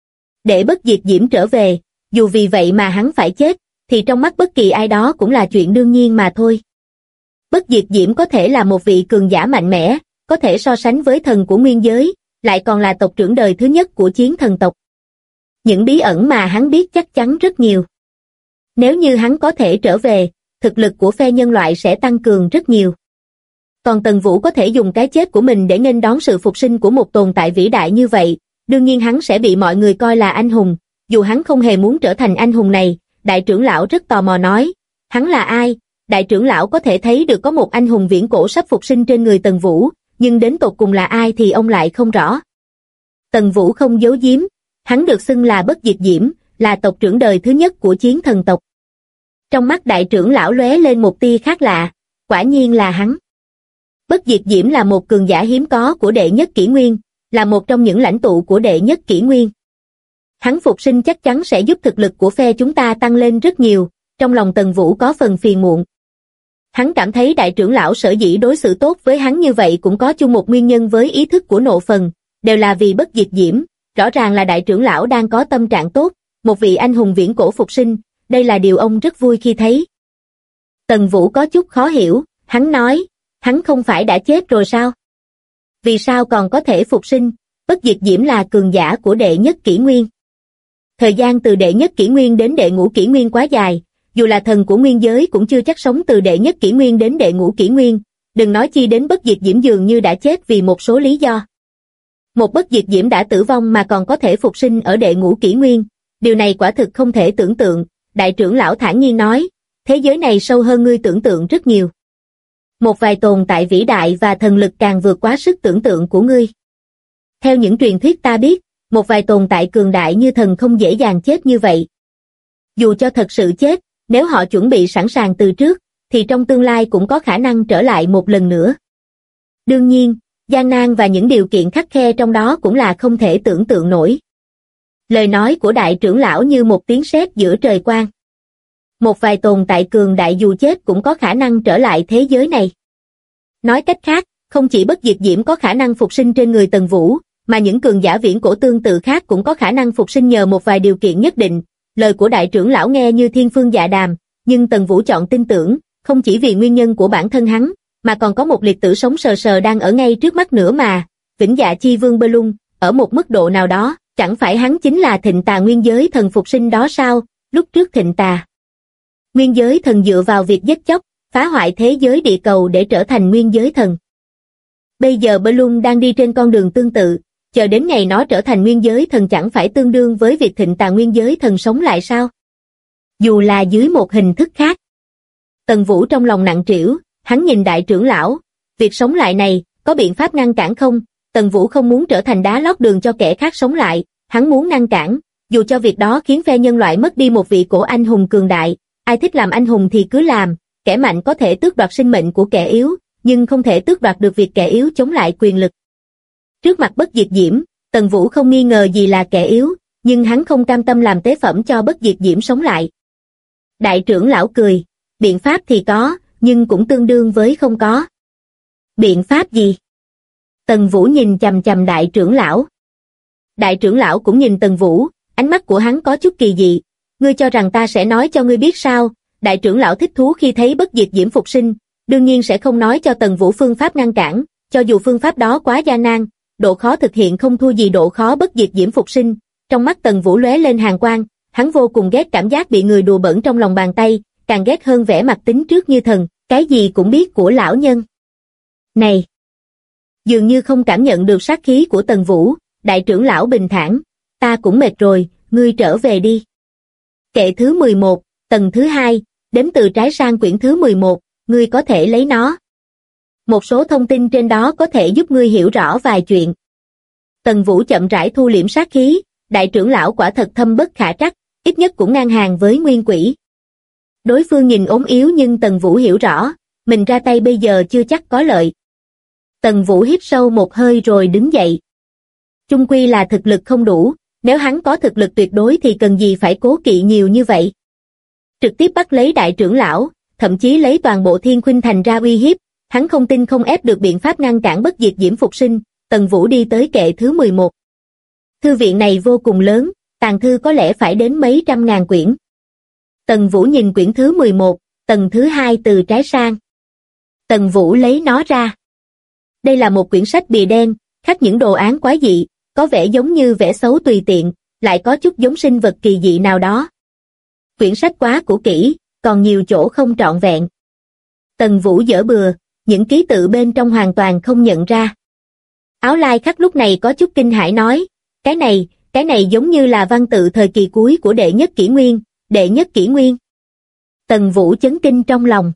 Để Bất Diệt Diễm trở về, dù vì vậy mà hắn phải chết, thì trong mắt bất kỳ ai đó cũng là chuyện đương nhiên mà thôi. Bất Diệt Diễm có thể là một vị cường giả mạnh mẽ, có thể so sánh với thần của nguyên giới, lại còn là tộc trưởng đời thứ nhất của chiến thần tộc. Những bí ẩn mà hắn biết chắc chắn rất nhiều. Nếu như hắn có thể trở về, thực lực của phe nhân loại sẽ tăng cường rất nhiều. Còn Tần Vũ có thể dùng cái chết của mình để nghênh đón sự phục sinh của một tồn tại vĩ đại như vậy, đương nhiên hắn sẽ bị mọi người coi là anh hùng, dù hắn không hề muốn trở thành anh hùng này. Đại trưởng lão rất tò mò nói, hắn là ai? Đại trưởng lão có thể thấy được có một anh hùng viễn cổ sắp phục sinh trên người Tần Vũ, nhưng đến tột cùng là ai thì ông lại không rõ. Tần Vũ không giấu giếm, hắn được xưng là Bất Diệt Diễm, là tộc trưởng đời thứ nhất của chiến thần tộc. Trong mắt đại trưởng lão lóe lên một tia khác lạ, quả nhiên là hắn. Bất Diệt Diễm là một cường giả hiếm có của đệ nhất kỷ nguyên, là một trong những lãnh tụ của đệ nhất kỷ nguyên. Hắn phục sinh chắc chắn sẽ giúp thực lực của phe chúng ta tăng lên rất nhiều, trong lòng Tần Vũ có phần phiền muộn. Hắn cảm thấy đại trưởng lão sở dĩ đối xử tốt với hắn như vậy cũng có chung một nguyên nhân với ý thức của Nộ Phần, đều là vì Bất Diệt Diễm, rõ ràng là đại trưởng lão đang có tâm trạng tốt, một vị anh hùng viễn cổ phục sinh, đây là điều ông rất vui khi thấy. Tần Vũ có chút khó hiểu, hắn nói, hắn không phải đã chết rồi sao? Vì sao còn có thể phục sinh? Bất Diệt Diễm là cường giả của đệ nhất kỷ nguyên. Thời gian từ đệ nhất kỷ nguyên đến đệ ngũ kỷ nguyên quá dài, dù là thần của nguyên giới cũng chưa chắc sống từ đệ nhất kỷ nguyên đến đệ ngũ kỷ nguyên, đừng nói chi đến Bất Diệt Diễm dường như đã chết vì một số lý do. Một Bất Diệt Diễm đã tử vong mà còn có thể phục sinh ở đệ ngũ kỷ nguyên, điều này quả thực không thể tưởng tượng. Đại trưởng lão thản nhiên nói, thế giới này sâu hơn ngươi tưởng tượng rất nhiều. Một vài tồn tại vĩ đại và thần lực càng vượt quá sức tưởng tượng của ngươi. Theo những truyền thuyết ta biết, một vài tồn tại cường đại như thần không dễ dàng chết như vậy. Dù cho thật sự chết, nếu họ chuẩn bị sẵn sàng từ trước, thì trong tương lai cũng có khả năng trở lại một lần nữa. Đương nhiên, gian nan và những điều kiện khắt khe trong đó cũng là không thể tưởng tượng nổi. Lời nói của đại trưởng lão như một tiếng sét giữa trời quang. Một vài tồn tại cường đại dù chết cũng có khả năng trở lại thế giới này. Nói cách khác, không chỉ Bất Diệt Diễm có khả năng phục sinh trên người Tần Vũ, mà những cường giả viễn cổ tương tự khác cũng có khả năng phục sinh nhờ một vài điều kiện nhất định. Lời của đại trưởng lão nghe như thiên phương dạ đàm, nhưng Tần Vũ chọn tin tưởng, không chỉ vì nguyên nhân của bản thân hắn, mà còn có một liệt tử sống sờ sờ đang ở ngay trước mắt nữa mà, Vĩnh Dạ Chi Vương Bellum, ở một mức độ nào đó, chẳng phải hắn chính là Thịnh Tà Nguyên Giới Thần phục sinh đó sao? Lúc trước Thịnh Tà Nguyên Giới Thần dựa vào việc giết chóc, phá hoại thế giới địa cầu để trở thành Nguyên Giới Thần. Bây giờ Bellum đang đi trên con đường tương tự, chờ đến ngày nó trở thành Nguyên Giới Thần chẳng phải tương đương với việc Thịnh Tà Nguyên Giới Thần sống lại sao? Dù là dưới một hình thức khác. Tần Vũ trong lòng nặng trĩu, hắn nhìn đại trưởng lão, việc sống lại này, có biện pháp ngăn cản không? Tần Vũ không muốn trở thành đá lót đường cho kẻ khác sống lại, hắn muốn ngăn cản, dù cho việc đó khiến phe nhân loại mất đi một vị cổ anh hùng cường đại, ai thích làm anh hùng thì cứ làm, kẻ mạnh có thể tước đoạt sinh mệnh của kẻ yếu, nhưng không thể tước đoạt được việc kẻ yếu chống lại quyền lực. Trước mặt Bất Diệt Diễm, Tần Vũ không nghi ngờ gì là kẻ yếu, nhưng hắn không cam tâm làm tế phẩm cho Bất Diệt Diễm sống lại. Đại trưởng lão cười, biện pháp thì có, nhưng cũng tương đương với không có. Biện pháp gì? Tần Vũ nhìn chằm chằm đại trưởng lão. Đại trưởng lão cũng nhìn Tần Vũ, ánh mắt của hắn có chút kỳ dị. Ngươi cho rằng ta sẽ nói cho ngươi biết sao? Đại trưởng lão thích thú khi thấy Bất Diệt Diễm phục sinh, đương nhiên sẽ không nói cho Tần Vũ phương pháp ngăn cản, cho dù phương pháp đó quá gian nan, độ khó thực hiện không thua gì độ khó Bất Diệt Diễm phục sinh. Trong mắt Tần Vũ lóe lên hàn quang, hắn vô cùng ghét cảm giác bị người đùa bỡn trong lòng bàn tay, càng ghét hơn vẻ mặt tính trước như thần, cái gì cũng biết của lão nhân. Này! Dường như không cảm nhận được sát khí của Tần Vũ, đại trưởng lão bình thản, ta cũng mệt rồi, ngươi trở về đi. Kệ thứ 11, tầng thứ 2, đếm từ trái sang quyển thứ 11, ngươi có thể lấy nó. Một số thông tin trên đó có thể giúp ngươi hiểu rõ vài chuyện. Tần Vũ chậm rãi thu liễm sát khí, đại trưởng lão quả thật thâm bất khả trắc, ít nhất cũng ngang hàng với nguyên quỷ. Đối phương nhìn ốm yếu nhưng Tần Vũ hiểu rõ, mình ra tay bây giờ chưa chắc có lợi. Tần Vũ hít sâu một hơi rồi đứng dậy. Chung quy là thực lực không đủ, nếu hắn có thực lực tuyệt đối thì cần gì phải cố kỵ nhiều như vậy. Trực tiếp bắt lấy đại trưởng lão, thậm chí lấy toàn bộ Thiên Khuynh Thành ra uy hiếp, hắn không tin không ép được biện pháp ngăn cản Bất Diệt Diễm phục sinh. Tần Vũ đi tới kệ thứ 11. Thư viện này vô cùng lớn, tàng thư có lẽ phải đến mấy trăm ngàn quyển. Tần Vũ nhìn quyển thứ 11, tầng thứ 2 từ trái sang. Tần Vũ lấy nó ra. Đây là một quyển sách bìa đen, khắc những đồ án quái dị, có vẻ giống như vẽ xấu tùy tiện, lại có chút giống sinh vật kỳ dị nào đó. Quyển sách quá cũ kỹ, còn nhiều chỗ không trọn vẹn. Tần Vũ dở bừa, những ký tự bên trong hoàn toàn không nhận ra. Áo lai khắc lúc này có chút kinh hãi nói, cái này giống như là văn tự thời kỳ cuối của đệ nhất kỷ nguyên, đệ nhất kỷ nguyên. Tần Vũ chấn kinh trong lòng.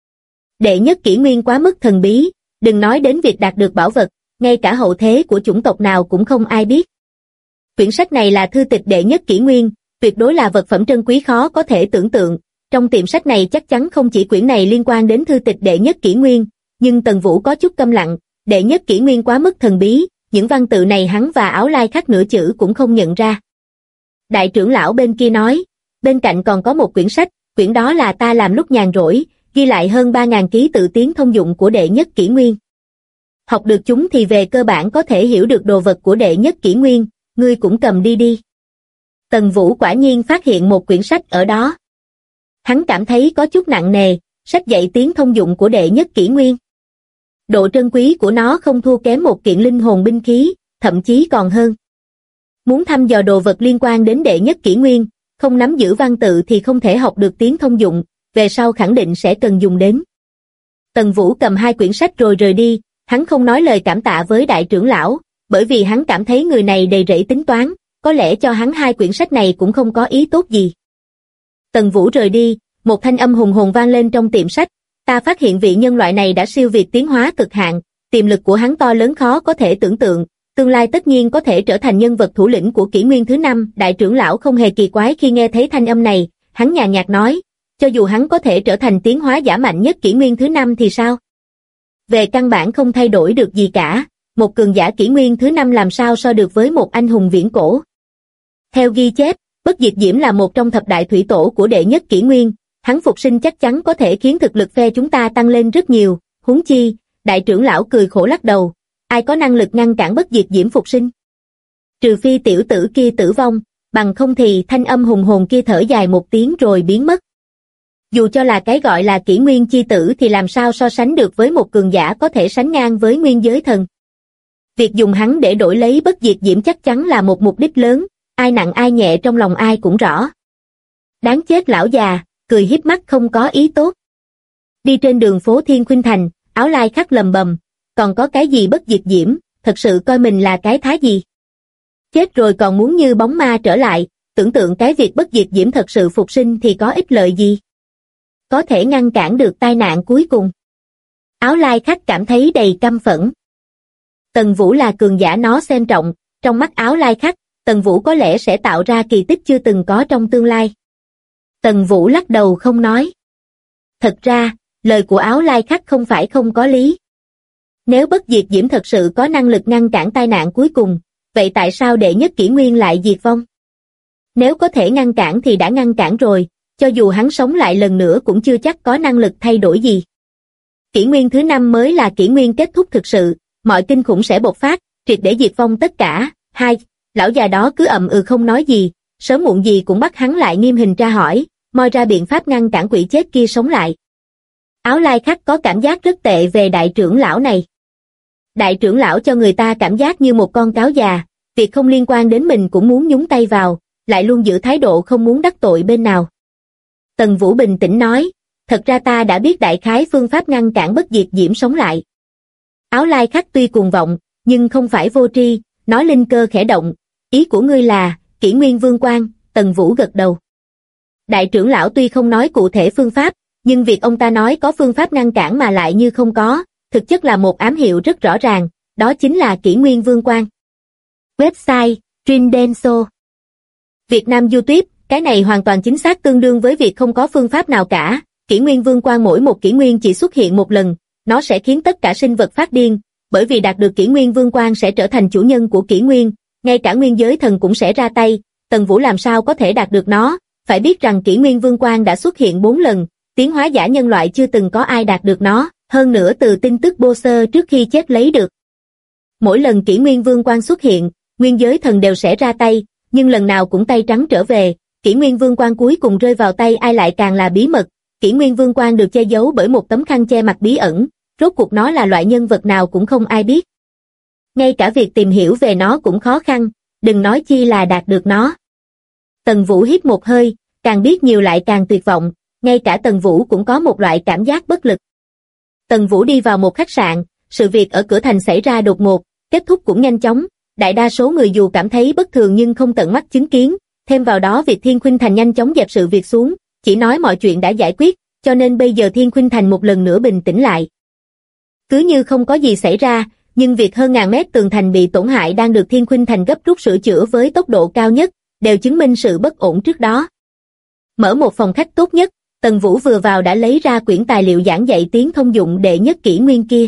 Đệ nhất kỷ nguyên quá mức thần bí, đừng nói đến việc đạt được bảo vật, ngay cả hậu thế của chủng tộc nào cũng không ai biết. Quyển sách này là thư tịch đệ nhất kỷ nguyên, tuyệt đối là vật phẩm trân quý khó có thể tưởng tượng. Trong tiệm sách này chắc chắn không chỉ quyển này liên quan đến thư tịch đệ nhất kỷ nguyên, nhưng Tần Vũ có chút câm lặng, đệ nhất kỷ nguyên quá mức thần bí, những văn tự này hắn và áo lai khắc nửa chữ cũng không nhận ra. Đại trưởng lão bên kia nói, bên cạnh còn có một quyển sách, quyển đó là ta làm lúc nhàn rỗi, ghi lại hơn 3.000 ký tự tiếng thông dụng của đệ nhất kỷ nguyên. Học được chúng thì về cơ bản có thể hiểu được đồ vật của đệ nhất kỷ nguyên, ngươi cũng cầm đi đi. Tần Vũ quả nhiên phát hiện một quyển sách ở đó. Hắn cảm thấy có chút nặng nề, sách dạy tiếng thông dụng của đệ nhất kỷ nguyên. Độ trân quý của nó không thua kém một kiện linh hồn binh khí, thậm chí còn hơn. Muốn thăm dò đồ vật liên quan đến đệ nhất kỷ nguyên, không nắm giữ văn tự thì không thể học được tiếng thông dụng, về sau khẳng định sẽ cần dùng đến. Tần Vũ cầm hai quyển sách rồi rời đi, hắn không nói lời cảm tạ với đại trưởng lão, bởi vì hắn cảm thấy người này đầy rẫy tính toán, có lẽ cho hắn hai quyển sách này cũng không có ý tốt gì. Tần Vũ rời đi, một thanh âm hùng hồn vang lên trong tiệm sách, ta phát hiện vị nhân loại này đã siêu việt tiến hóa cực hạn, tiềm lực của hắn to lớn khó có thể tưởng tượng, tương lai tất nhiên có thể trở thành nhân vật thủ lĩnh của kỷ nguyên thứ 5. Đại trưởng lão không hề kỳ quái khi nghe thấy thanh âm này, hắn nhàn nhạt nói, cho dù hắn có thể trở thành tiến hóa giả mạnh nhất kỷ nguyên thứ 5 thì sao? Về căn bản không thay đổi được gì cả, một cường giả kỷ nguyên thứ 5 làm sao so được với một anh hùng viễn cổ. Theo ghi chép, Bất Diệt Diễm là một trong thập đại thủy tổ của đệ nhất kỷ nguyên, hắn phục sinh chắc chắn có thể khiến thực lực phe chúng ta tăng lên rất nhiều, huống chi, đại trưởng lão cười khổ lắc đầu, ai có năng lực ngăn cản Bất Diệt Diễm phục sinh? Trừ phi tiểu tử kia tử vong, bằng không thì thanh âm hùng hồn kia thở dài một tiếng rồi biến mất. Dù cho là cái gọi là kỷ nguyên chi tử thì làm sao so sánh được với một cường giả có thể sánh ngang với nguyên giới thần. Việc dùng hắn để đổi lấy bất diệt diễm chắc chắn là một mục đích lớn, ai nặng ai nhẹ trong lòng ai cũng rõ. Đáng chết lão già, cười híp mắt không có ý tốt. Đi trên đường phố Thiên Khuynh Thành, Áo Lai Khắc lầm bầm, còn có cái gì bất diệt diễm, thật sự coi mình là cái thá gì. Chết rồi còn muốn như bóng ma trở lại, tưởng tượng cái việc bất diệt diễm thật sự phục sinh thì có ích lợi gì. Có thể ngăn cản được tai nạn cuối cùng. Áo Lai Khắc cảm thấy đầy căm phẫn. Tần Vũ là cường giả nó xem trọng, trong mắt Áo Lai Khắc, Tần Vũ có lẽ sẽ tạo ra kỳ tích chưa từng có trong tương lai. Tần Vũ lắc đầu không nói. Thật ra, lời của Áo Lai Khắc không phải không có lý. Nếu bất diệt diễm thật sự có năng lực ngăn cản tai nạn cuối cùng, vậy tại sao đệ nhất kỷ nguyên lại diệt vong? Nếu có thể ngăn cản thì đã ngăn cản rồi, cho dù hắn sống lại lần nữa cũng chưa chắc có năng lực thay đổi gì. Kỷ nguyên thứ 5 mới là kỷ nguyên kết thúc thực sự, mọi kinh khủng sẽ bộc phát, triệt để diệt vong tất cả. Hai, lão già đó cứ ậm ừ không nói gì, sớm muộn gì cũng bắt hắn lại nghiêm hình tra hỏi, moi ra biện pháp ngăn cản quỷ chết kia sống lại. Áo Lai Khắc có cảm giác rất tệ về đại trưởng lão này. Đại trưởng lão cho người ta cảm giác như một con cáo già, việc không liên quan đến mình cũng muốn nhúng tay vào, lại luôn giữ thái độ không muốn đắc tội bên nào. Tần Vũ bình tĩnh nói, thật ra ta đã biết đại khái phương pháp ngăn cản bất diệt diễm sống lại. Áo Lai Khắc tuy cuồng vọng, nhưng không phải vô tri, nói linh cơ khẽ động, ý của ngươi là, kỷ nguyên vương quan. Tần Vũ gật đầu. Đại trưởng lão tuy không nói cụ thể phương pháp, nhưng việc ông ta nói có phương pháp ngăn cản mà lại như không có, thực chất là một ám hiệu rất rõ ràng, đó chính là kỷ nguyên vương quan. Website, Trindenso Việt Nam YouTube, cái này hoàn toàn chính xác tương đương với việc không có phương pháp nào cả, kỷ nguyên vương quan mỗi một kỷ nguyên chỉ xuất hiện một lần, nó sẽ khiến tất cả sinh vật phát điên, bởi vì đạt được kỷ nguyên vương quan sẽ trở thành chủ nhân của kỷ nguyên, ngay cả nguyên giới thần cũng sẽ ra tay, Tần Vũ làm sao có thể đạt được nó, phải biết rằng kỷ nguyên vương quan đã xuất hiện 4 lần, tiến hóa giả nhân loại chưa từng có ai đạt được nó, hơn nữa từ tin tức bô sơ trước khi chết lấy được. Mỗi lần kỷ nguyên vương quan xuất hiện, nguyên giới thần đều sẽ ra tay, nhưng lần nào cũng tay trắng trở về, kỷ nguyên vương quan cuối cùng rơi vào tay ai lại càng là bí mật, kỷ nguyên vương quan được che giấu bởi một tấm khăn che mặt bí ẩn, rốt cuộc nó là loại nhân vật nào cũng không ai biết. Ngay cả việc tìm hiểu về nó cũng khó khăn, đừng nói chi là đạt được nó. Tần Vũ hít một hơi, càng biết nhiều lại càng tuyệt vọng, ngay cả Tần Vũ cũng có một loại cảm giác bất lực. Tần Vũ đi vào một khách sạn, sự việc ở cửa thành xảy ra đột ngột, kết thúc cũng nhanh chóng, đại đa số người dù cảm thấy bất thường nhưng không tận mắt chứng kiến, thêm vào đó việc Thiên Khuynh Thành nhanh chóng dẹp sự việc xuống, chỉ nói mọi chuyện đã giải quyết, cho nên bây giờ Thiên Khuynh Thành một lần nữa bình tĩnh lại. Cứ như không có gì xảy ra, nhưng việc hơn ngàn mét tường thành bị tổn hại đang được Thiên Khuynh Thành gấp rút sửa chữa với tốc độ cao nhất, đều chứng minh sự bất ổn trước đó. Mở một phòng khách tốt nhất, Tần Vũ vừa vào đã lấy ra quyển tài liệu giảng dạy tiếng thông dụng đệ nhất kỷ nguyên kia.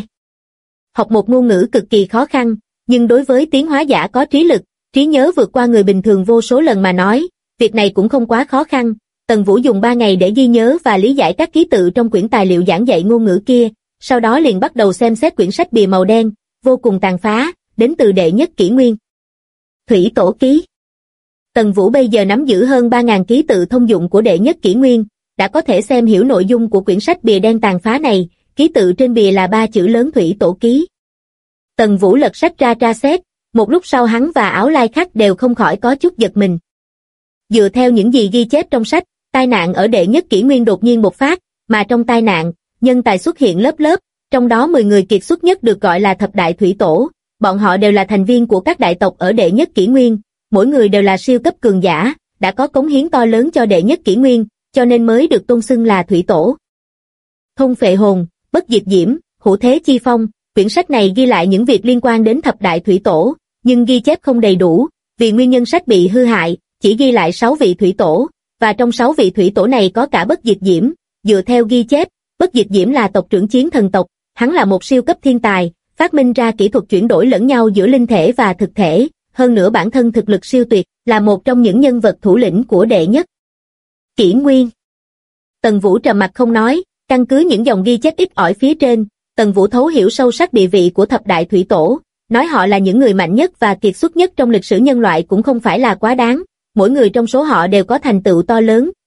Học một ngôn ngữ cực kỳ khó khăn, nhưng đối với tiến hóa giả có trí lực, trí nhớ vượt qua người bình thường vô số lần mà nói, việc này cũng không quá khó khăn. Tần Vũ dùng 3 ngày để ghi nhớ và lý giải các ký tự trong quyển tài liệu giảng dạy ngôn ngữ kia, sau đó liền bắt đầu xem xét quyển sách bìa màu đen, vô cùng tàn phá, đến từ đệ nhất kỷ nguyên. Thủy Tổ Ký. Tần Vũ bây giờ nắm giữ hơn 3.000 ký tự thông dụng của đệ nhất kỷ nguyên, đã có thể xem hiểu nội dung của quyển sách bìa đen tàn phá này, ký tự trên bìa là 3 chữ lớn Thủy Tổ Ký. Tần Vũ lật sách ra tra xét, một lúc sau hắn và Áo Lai Khắc đều không khỏi có chút giật mình. Dựa theo những gì ghi chép trong sách, tai nạn ở đệ nhất kỷ nguyên đột nhiên bộc phát, mà trong tai nạn, nhân tài xuất hiện lớp lớp, trong đó 10 người kiệt xuất nhất được gọi là thập đại thủy tổ, bọn họ đều là thành viên của các đại tộc ở đệ nhất kỷ nguyên, mỗi người đều là siêu cấp cường giả, đã có cống hiến to lớn cho đệ nhất kỷ nguyên, cho nên mới được tôn xưng là thủy tổ. Thôn Phệ Hồn, Bất Diệt Diễm, Hữu Thế Chi Phong, quyển sách này ghi lại những việc liên quan đến thập đại thủy tổ, nhưng ghi chép không đầy đủ, vì nguyên nhân sách bị hư hại, chỉ ghi lại 6 vị thủy tổ, và trong 6 vị thủy tổ này có cả Bất Diệt Diễm, dựa theo ghi chép, Bất Diệt Diễm là tộc trưởng chiến thần tộc, hắn là một siêu cấp thiên tài, phát minh ra kỹ thuật chuyển đổi lẫn nhau giữa linh thể và thực thể, hơn nữa bản thân thực lực siêu tuyệt, là một trong những nhân vật thủ lĩnh của đệ nhất kỷ nguyên. Tần Vũ trầm mặc không nói, căn cứ những dòng ghi chép ít ỏi phía trên, Tần Vũ thấu hiểu sâu sắc địa vị của thập đại thủy tổ, nói họ là những người mạnh nhất và kiệt xuất nhất trong lịch sử nhân loại cũng không phải là quá đáng, mỗi người trong số họ đều có thành tựu to lớn,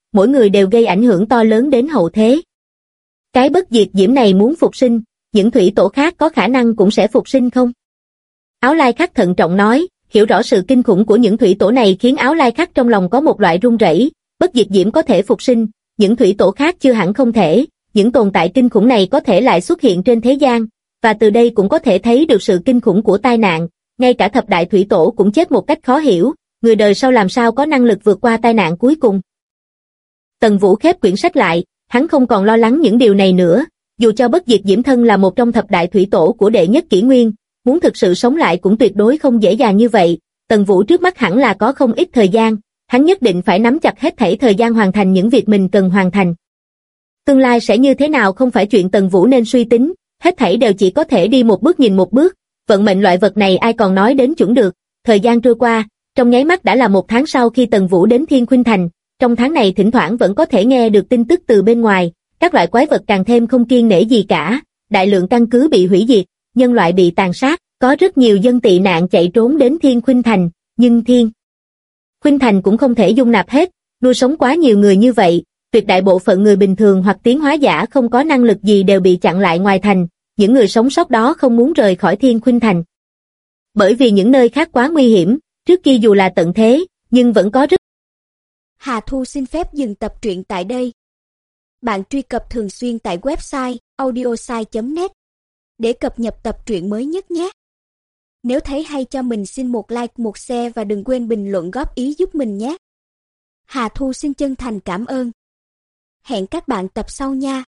mỗi người đều gây ảnh hưởng to lớn đến hậu thế. Cái bất diệt diễm này muốn phục sinh, những thủy tổ khác có khả năng cũng sẽ phục sinh không? Áo Lai Khắc thận trọng nói, hiểu rõ sự kinh khủng của những thủy tổ này khiến Áo Lai Khắc trong lòng có một loại run rẩy. Bất diệt diễm có thể phục sinh, những thủy tổ khác chưa hẳn không thể, những tồn tại kinh khủng này có thể lại xuất hiện trên thế gian, và từ đây cũng có thể thấy được sự kinh khủng của tai nạn, ngay cả thập đại thủy tổ cũng chết một cách khó hiểu, người đời sau làm sao có năng lực vượt qua tai nạn cuối cùng. Tần Vũ khép quyển sách lại, hắn không còn lo lắng những điều này nữa, dù cho bất diệt diễm thân là một trong thập đại thủy tổ của đệ nhất kỷ nguyên, muốn thực sự sống lại cũng tuyệt đối không dễ dàng như vậy, Tần Vũ trước mắt hẳn là có không ít thời gian, hắn nhất định phải nắm chặt hết thảy thời gian hoàn thành những việc mình cần hoàn thành. Tương lai sẽ như thế nào không phải chuyện Tần Vũ nên suy tính, hết thảy đều chỉ có thể đi một bước nhìn một bước, vận mệnh loại vật này ai còn nói đến chuẩn được. Thời gian trôi qua, trong nháy mắt đã là một tháng sau khi Tần Vũ đến Thiên Khuynh Thành, trong tháng này thỉnh thoảng vẫn có thể nghe được tin tức từ bên ngoài, các loại quái vật càng thêm không kiêng nể gì cả, đại lượng căn cứ bị hủy diệt, nhân loại bị tàn sát, có rất nhiều dân tị nạn chạy trốn đến Thiên Khuynh Thành, nhưng Thiên Khuynh Thành cũng không thể dung nạp hết, nuôi sống quá nhiều người như vậy, tuyệt đại bộ phận người bình thường hoặc tiến hóa giả không có năng lực gì đều bị chặn lại ngoài thành, những người sống sót đó không muốn rời khỏi Thiên Khuynh Thành. Bởi vì những nơi khác quá nguy hiểm, trước kia dù là tận thế, nhưng vẫn có rất. Hà Thu xin phép dừng tập truyện tại đây. Bạn truy cập thường xuyên tại website audiosai.net để cập nhật tập truyện mới nhất nhé. Nếu thấy hay cho mình xin một like, một share và đừng quên bình luận góp ý giúp mình nhé. Hà Thu xin chân thành cảm ơn. Hẹn các bạn tập sau nha.